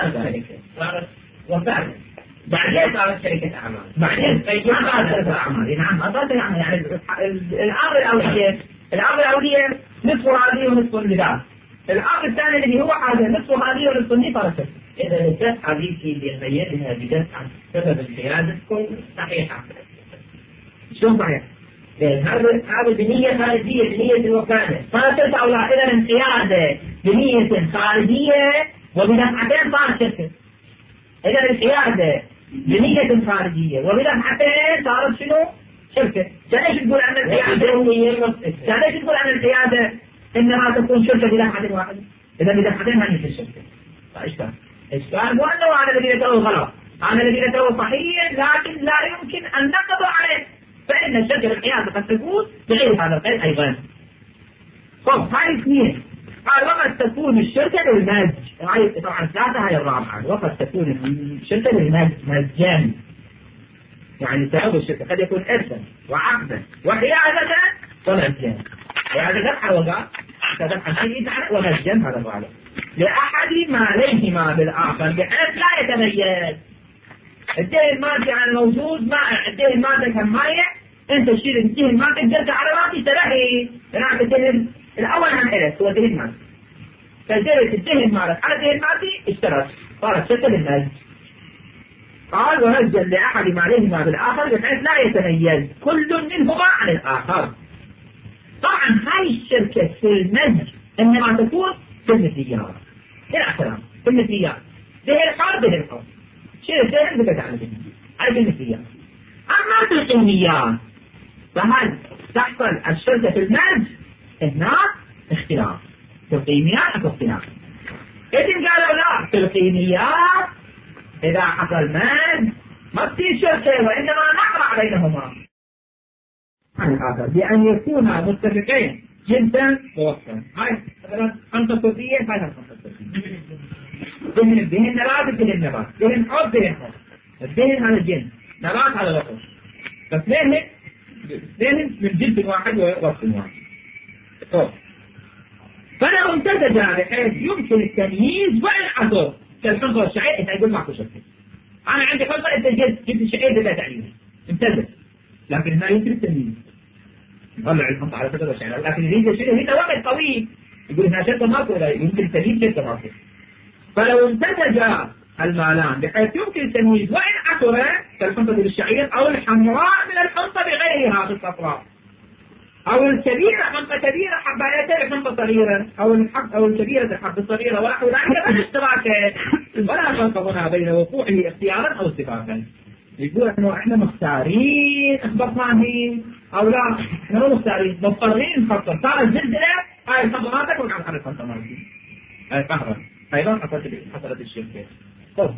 [SPEAKER 2] وفعلا بعدين صارت شركة أعمال
[SPEAKER 1] بعدين ما صارت شركة أعمال نعم ما صارت يعني يعني الأمر الأولية الأمر الأولية نصف هذه ونصف البداية الأمر الثاني الذي هو هذا نصف هذه ونصف النصف صارت شركة
[SPEAKER 2] إذا الدفعة هذه اللي قيدها بدفعة سبب القيادة تكون صحيحة
[SPEAKER 1] شلون صحيح؟
[SPEAKER 2] هذا هذا بنية خارجية بنية الوكالة
[SPEAKER 1] صارت أو لا إذا القيادة بنية خارجية وبدفعتين صارت شركة إذا القيادة بنية خارجية وبدفعتين صارت شنو؟ شركة ليش تقول أن القيادة ليش تقول أن القيادة إنها تكون شركة بدفعة واحدة إذا بدفعتين ما هي الشركة فإشكال إشكال مو أنه هذا الذي له غلط هذا الذي له صحيح لكن لا يمكن أن نقض عليه فإن الشركة القيادة قد تكون بغير هذا القيد أيضا طب هاي اثنين قال وقد تكون الشركة للمزج هاي طبعا ثلاثة هاي الرابعة وقد تكون الشركة للمزج مزجان يعني تعود الشركة قد يكون إرثا وعقدا وحيادة ومزجان وهذا ذبح وقع كذبح ميت ومزجان هذا الرابع لأحد ما عليهما بالآخر بحيث لا يتميز الدين المادي عن الموجود ما الدين المادي كان مايع انت تشيل الدين المادي ترجع على راسي تلاقي تلاقي الدين الاول عن الف هو الدين المادي فزرت الدهن مالك على الدهن مالتي اشترت، صارت شكل النزج. قال ونزل لأحد مالهما بالآخر بحيث لا يتميز كل منهما عن الآخر. طبعا هاي الشركة في النزج إنما تكون في المثليات. إلى آخره في المثليات. دهن حار دهن حار. شيء الدهن بقت على الدهن. هاي في المثليات. أما في القيميات فهل تحصل الشركة في النزج؟ هناك اختلاف. في القيميات أكو اختلاف. إذن قالوا لا في القيميات إذا حصل مزج ما تصير شركة وإنما نقرع بينهما عن الآخر بأن يكونا متفقين جنسا ووصفا. هاي مثلا خمسة صوتية هاي خمسة صوتية. دهن الدهن نبات الدهن نبات دهن حب دهن حب الدهن هذا الجنس نبات هذا وصف بس دهن دهن من جنس واحد ووصف واحد. طب فلو امتزج بحيث يمكن التمييز والعصر كالحنطة والشعير انت يقول معكو شكل. انا عندي حنطة انت جبت جبت الشعير بلا تعليم امتزج لكن هنا يمكن التمييز نطلع الحنطة على فكرة والشعير لكن يريد الشعير هنا وقت طويل يقول هنا شكل ماكو ولا يمكن التمييز شكل ماكو. فلو امتزج المالان بحيث يمكن التمييز وإن عصر كالحنطة بالشعير او الحمراء من الحنطة بغيرها في الصفراء أو الكبيرة حبة كبيرة حبايتين حبة صغيرة أو الحب أو الكبيرة حبة صغيرة ونحو ذلك لا اشتراك ولا فرق هنا بين وقوعه اختيارا أو اتفاقا. يقول إنه إحنا مختارين اخبطنا هي أو لا إحنا مو مختارين مضطرين نفكر صارت زلزلة هاي الخطوة ما تكون عن حرف الخطوة مالتي هاي قهرة أيضا حصلت حصلت الشركة. طب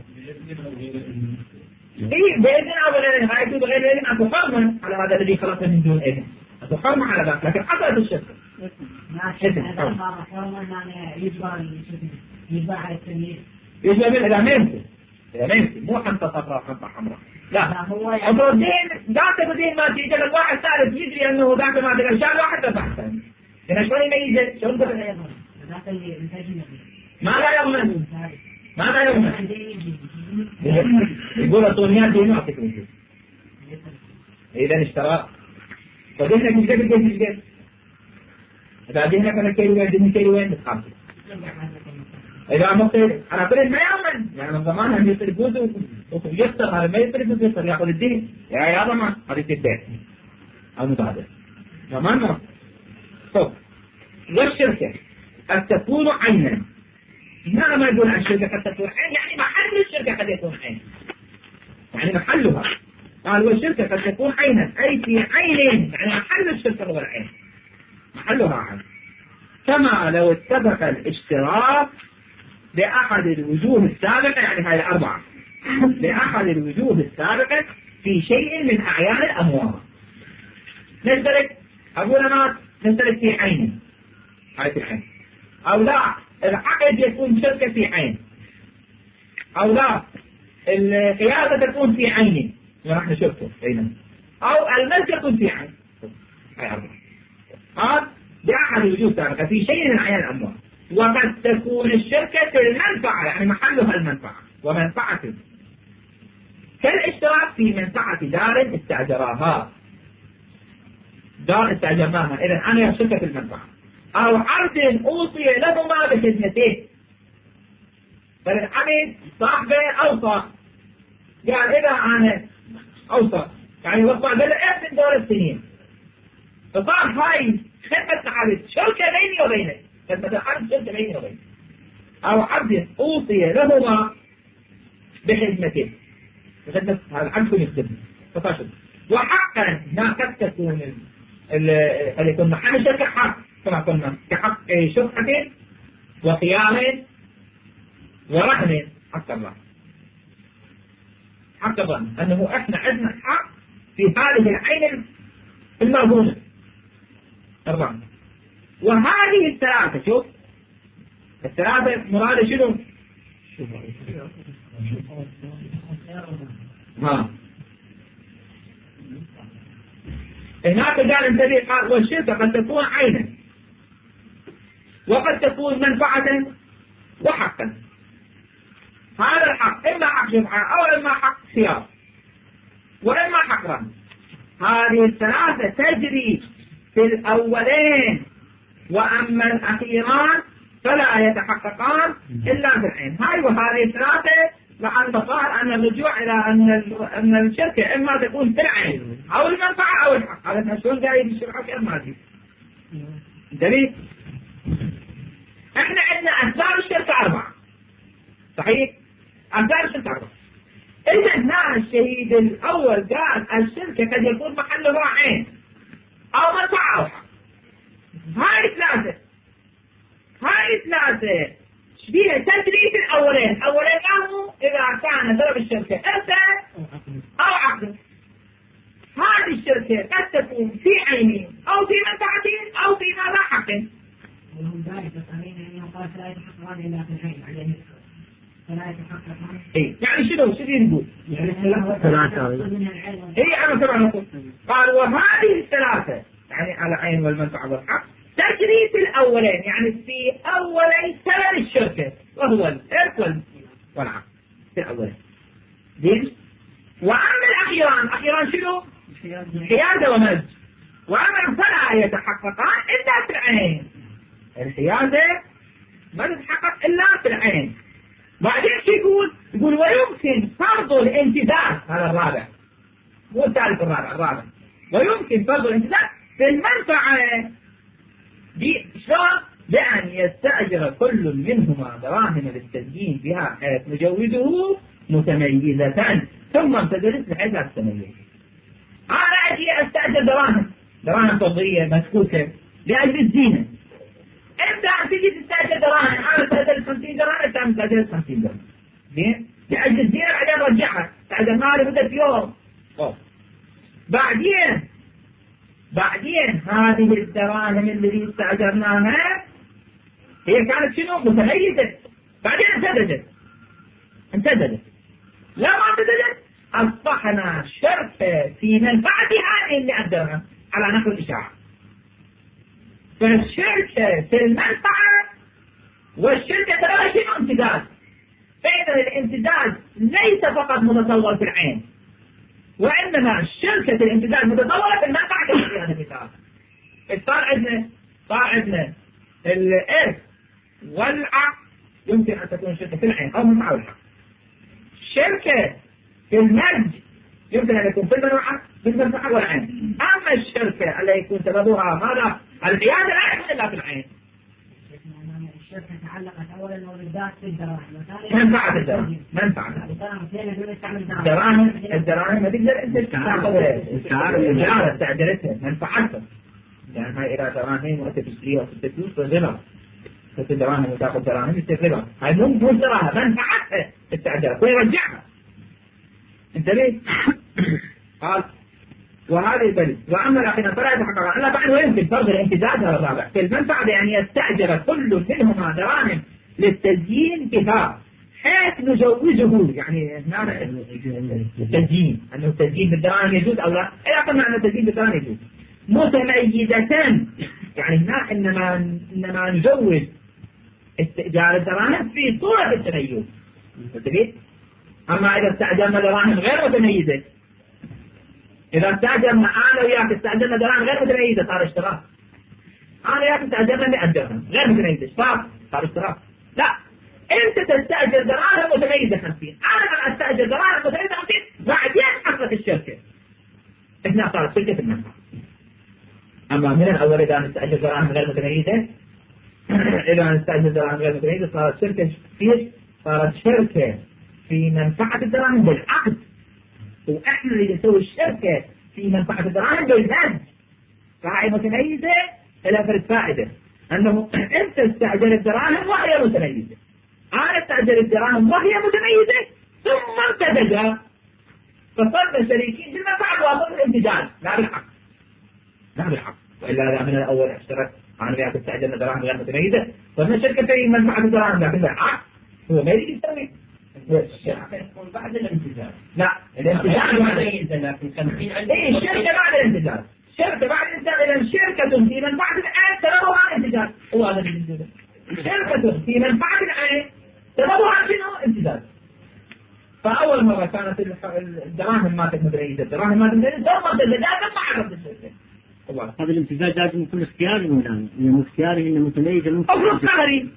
[SPEAKER 1] إيه بإذن أو بغير هاي بغير إذن أكو حرما على هذا الذي خلقه من دون إذن أتحرم على ذلك لكن حصلت الشركة.
[SPEAKER 3] هذا صار حرما يعني يجبر يجبر على التمييز.
[SPEAKER 1] يجبر إذا ما يمكن إذا ما يمكن مو حنطة صفراء حنطة حمراء. لا
[SPEAKER 3] هو
[SPEAKER 1] أقول دين ذاك بدين ما تيجي لك واحد ثالث يدري أنه ذاك ما تقدر شال واحد تبحث عنه. هنا شلون يميزه؟ شلون بدنا يضمن؟
[SPEAKER 3] ذاك اللي انتجنا.
[SPEAKER 1] ما لا يضمن. ما لا يضمن. يقول الطونيات دينه أعطيك منه. إذا اشترى فدهنك مش قبل دهن مش قبل إذا دهنك أنا كيلو وين دهن كيلو وين بتخافي إذا مصير أنا أقول ما يعمل يعني من زمان هم يصير جوز ويخسر هذا ما يصير جوز يخسر يأخذ الدهن يا يا ضمان هذه تبدأ المتعادل زمان ما طب والشركة قد تكون عينا هنا ما يقول عن الشركة قد تكون عين يعني محل الشركة قد يكون عين يعني محلها. قال والشركة قد تكون عينا أي في عين يعني محل الشركة هو العين محلها عين. كما لو اتفق الاشتراك لأحد الوجوه السابقة يعني هاي الأربعة لأحد الوجوه السابقة في شيء من أعيان الأموال. نشترك أقول أنا نشترك في عين هاي في عين أو لا العقد يكون شركة في عين أو لا القيادة تكون في عين ونحن شركة بيننا أو الملك يكون في عين هاي أربعة. هذا بأحد الوجوه السابقة في شيء من أعيان الأموال. وقد تكون الشركة المنفعة يعني محلها المنفعة ومنفعة كالاشتراك في منفعة دار استأجراها دار استأجرناها إذا أنا شركة المنفعة أو عرض أوصي لهما بخدمته فالعبد صاحبه أوصى قال إذا أنا أوصى يعني وصى قال له احسن دور السنين فصار هاي خدمة العبد شركة بيني وبينك خدمة العبد شركة بيني وبينك أو عبد أوصي لهما بخدمته بخدمة هذا العبد كل الخدمة فصار وحقا ما قد تكون قد يكون محل شركة حق كما قلنا كحق شفعة وخيار ورهن حق الله حق الله أنه إحنا عندنا حق في هذه العين المرهونة الرهن. وهذه الثلاثة شوف الثلاثة مراد شنو؟ ها هناك قال انتبه قال والشركة قد تكون عينا وقد تكون منفعة وحقا. هذا الحق إما حق شفعة أو إما حق خيار وإما حق رهن. هذه الثلاثة تجري في الأولين وأما الأخيران فلا يتحققان إلا بالعين. هاي وهذه الثلاثة لعل تظهر أن الرجوع إلى أن أن الشركة إما تكون في العين أو المنفعة أو الحق. هذا شلون جاي بالشرعة في الماضي دليل. احنا عندنا أسباب الشركة أربعة صحيح؟ أسباب الشركة أربعة. إذا هنا الشهيد الأول قال الشركة قد يكون محلها عين أو منفعة أو حق. هاي ثلاثة هاي ثلاثة شبيه تدريس الأولين. الأولين قالوا إذا كان ضرب الشركة إرثا أو عقد. هذه الشركة قد تكون في عين أو في منفعة أو في ماذا حق.
[SPEAKER 3] وهم ذلك القرين يعني قال فلا يتحققان إلا في العين عليه فلا يتحققان.
[SPEAKER 1] إيه يعني شنو شنو يقول؟
[SPEAKER 3] يعني ثلاثة منها العين.
[SPEAKER 1] إيه أنا طبعا أقول قال وهذه الثلاثة يعني على عين والمنفعة والحق تجريد الأولين يعني في أولي سبب الشركة وهو الإرث والعقد في الأولين. زين. وأما الأخيران أخيران شنو؟ حيازة ومزج. وأما فلا يتحققان إلا في العين. الحيازة ما تتحقق إلا في العين. بعدين شو يقول؟ يقول ويمكن فرض الامتداد. هذا الرابع مو الثالث الرابع الرابع. ويمكن فرض الامتداد في المنفعة دي شلون؟ بأن يستأجر كل منهما دراهم للتزيين بها حيث نجوزه متميزة ثم امتدلت بحيث لا تتميز. أنا أجي أستأجر دراهم دراهم فضية مسكوكة لأجل الزينة. أنت تجي تستأجر دراهم أنا أستأجر خمسين درهم أنت أستأجر خمسين درهم زين لأجل الزينة بعدين رجعها تعجل مالي مدة يوم. أوه. بعدين بعدين هذه الدراهم اللي استأجرناها هي كانت شنو؟ متميزة. بعدين انسددت انسددت لا ما انسددت أصبحنا شركة في منفعة هذه اللي أقدرها على نحو الإشاعة. فالشركة في المنفعة والشركة ترى شنو؟ امتداد. فإذا الامتداد ليس فقط متصور في العين وإنما شركة الامتداد متطورة في المنفعة في هذا المثال. صار عندنا صار عندنا الإرث والعقد يمكن أن تكون شركة في العين أو منفعة والحق. شركة في المزج يمكن أن يكون في المنفعة في المنفعة والعين. أما الشركة التي يكون سببها ماذا؟ الحيازة لا يكون إلا في العين.
[SPEAKER 3] الشركة تعلقت أولا بالذات في الدراهم.
[SPEAKER 1] منفعة الدراهم منفعة الدراهم الدراهم ما تقدر أنت تستعملها استعجلتها منفعتها يعني هاي إلى دراهم وأنت تشتريها وتشتري فلوس غيرها تأخذ دراهم وتأخذ دراهم يستغلها. هاي مو مو دراهم منفعتها استعجلت ويرجعها. أنت ليه؟ قال وهذه البلد. وأما الأخيرا فلا يتحقق إلا بعد ويمكن فرض الامتداد هذا الرابع في المنفعة بأن يستأجر كل منهما دراهم للتزيين بها حيث نجوزه يعني هنا التزيين أنه التزيين بالدراهم يجوز أو لا. إذا قلنا أن التزيين بالدراهم يجوز متميزة يعني هنا إنما إنما نجوز استئجار الدراهم في صورة التميز. أما إذا استأجرنا دراهم غير متميزة إذا استأجرنا أنا وياك استأجرنا دراهم غير متميزة صار اشتراك. أنا وياك استأجرنا مئة درهم غير متميزة صار صار اشتراك. لا أنت تستأجر دراهم متميزة خمسين أنا أستأجر دراهم متميزة خمسين بعدين حصلت الشركة هنا صارت شركة في المنفعة. أما من الأول إذا نستأجر دراهم غير متميزة إذا نستأجر دراهم غير متميزة صارت شركة فيش صارت شركة في منفعة الدراهم بالعقد. وإحنا اللي نسوي الشركة في منفعة الدراهم بالمزج. فهي متميزة إلى فرد فائدة أنه أنت استأجر الدراهم وهي متميزة أنا استأجر الدراهم وهي متميزة ثم امتدد فصرنا شريكين في المنفعة وأظن الامتداد لا بالحق لا بالحق. وإلا إذا من الأول اشترك أنا وياك استأجرنا دراهم غير متميزة صرنا شركة في منفعة الدراهم لكن بالحق هو ما يجي يسوي
[SPEAKER 2] يكون بعد الامتداد.
[SPEAKER 1] لا الامتداد
[SPEAKER 2] متميزة لكن خمسين عندي.
[SPEAKER 1] إيه الشركة بعد الامتداد. شركة بعد الامتداد إذا شركة في منفعة العين سببها الامتداد. هو هذا اللي يقوله. شركة في منفعة العين سببها شنو؟ امتداد. فأول مرة كانت الدراهم ما تمتميزة الدراهم ما تمتميزة ثم امتداد ما عرفت الشركة.
[SPEAKER 4] هذا الامتداد لازم يكون اختياري من الآن. يعني اختياري إنه متميزة.
[SPEAKER 1] أفرض قهري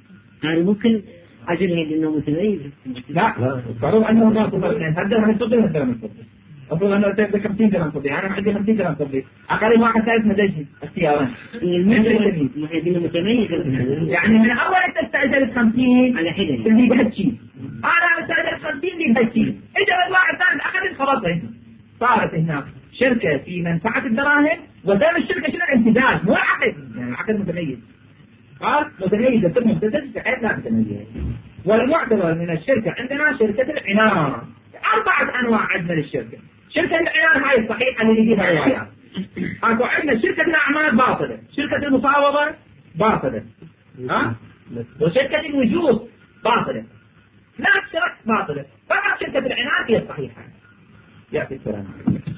[SPEAKER 3] هذا ممكن أجل إنه متميز.
[SPEAKER 1] لا قالوا أنه ما تفضل هذا من الفضل هذا من الفضل. أقول أنا أعطيك خمسين درهم فضي، أنا عندي خمسين درهم فضي، أقل واحد ثالث مدرسي اختيارا.
[SPEAKER 3] المحيدين متميز.
[SPEAKER 1] يعني من أول أنت استأجرت خمسين
[SPEAKER 3] على حدة
[SPEAKER 1] اللي بهالشيء، أنا استأجرت خمسين اللي بهالشيء، إجا واحد ثالث أخذ خلاص صارت هناك شركة في منفعة الدراهم، ودام الشركة شنو امتداد مو عقد، يعني عقد متميز. قال متميز ثم ممتاز بحيث لا تتميز. والمعتبر من الشركة عندنا شركة العنارة. أربعة أنواع عندنا للشركة. شركة العنارة هاي الصحيحة اللي فيها روايات. أكو عندنا شركة الأعمال باطلة، شركة المفاوضة باطلة، ها؟ وشركة الوجوه باطلة. لا شركة باطلة، فقط شركة العنارة هي الصحيحة. يأتي السلام.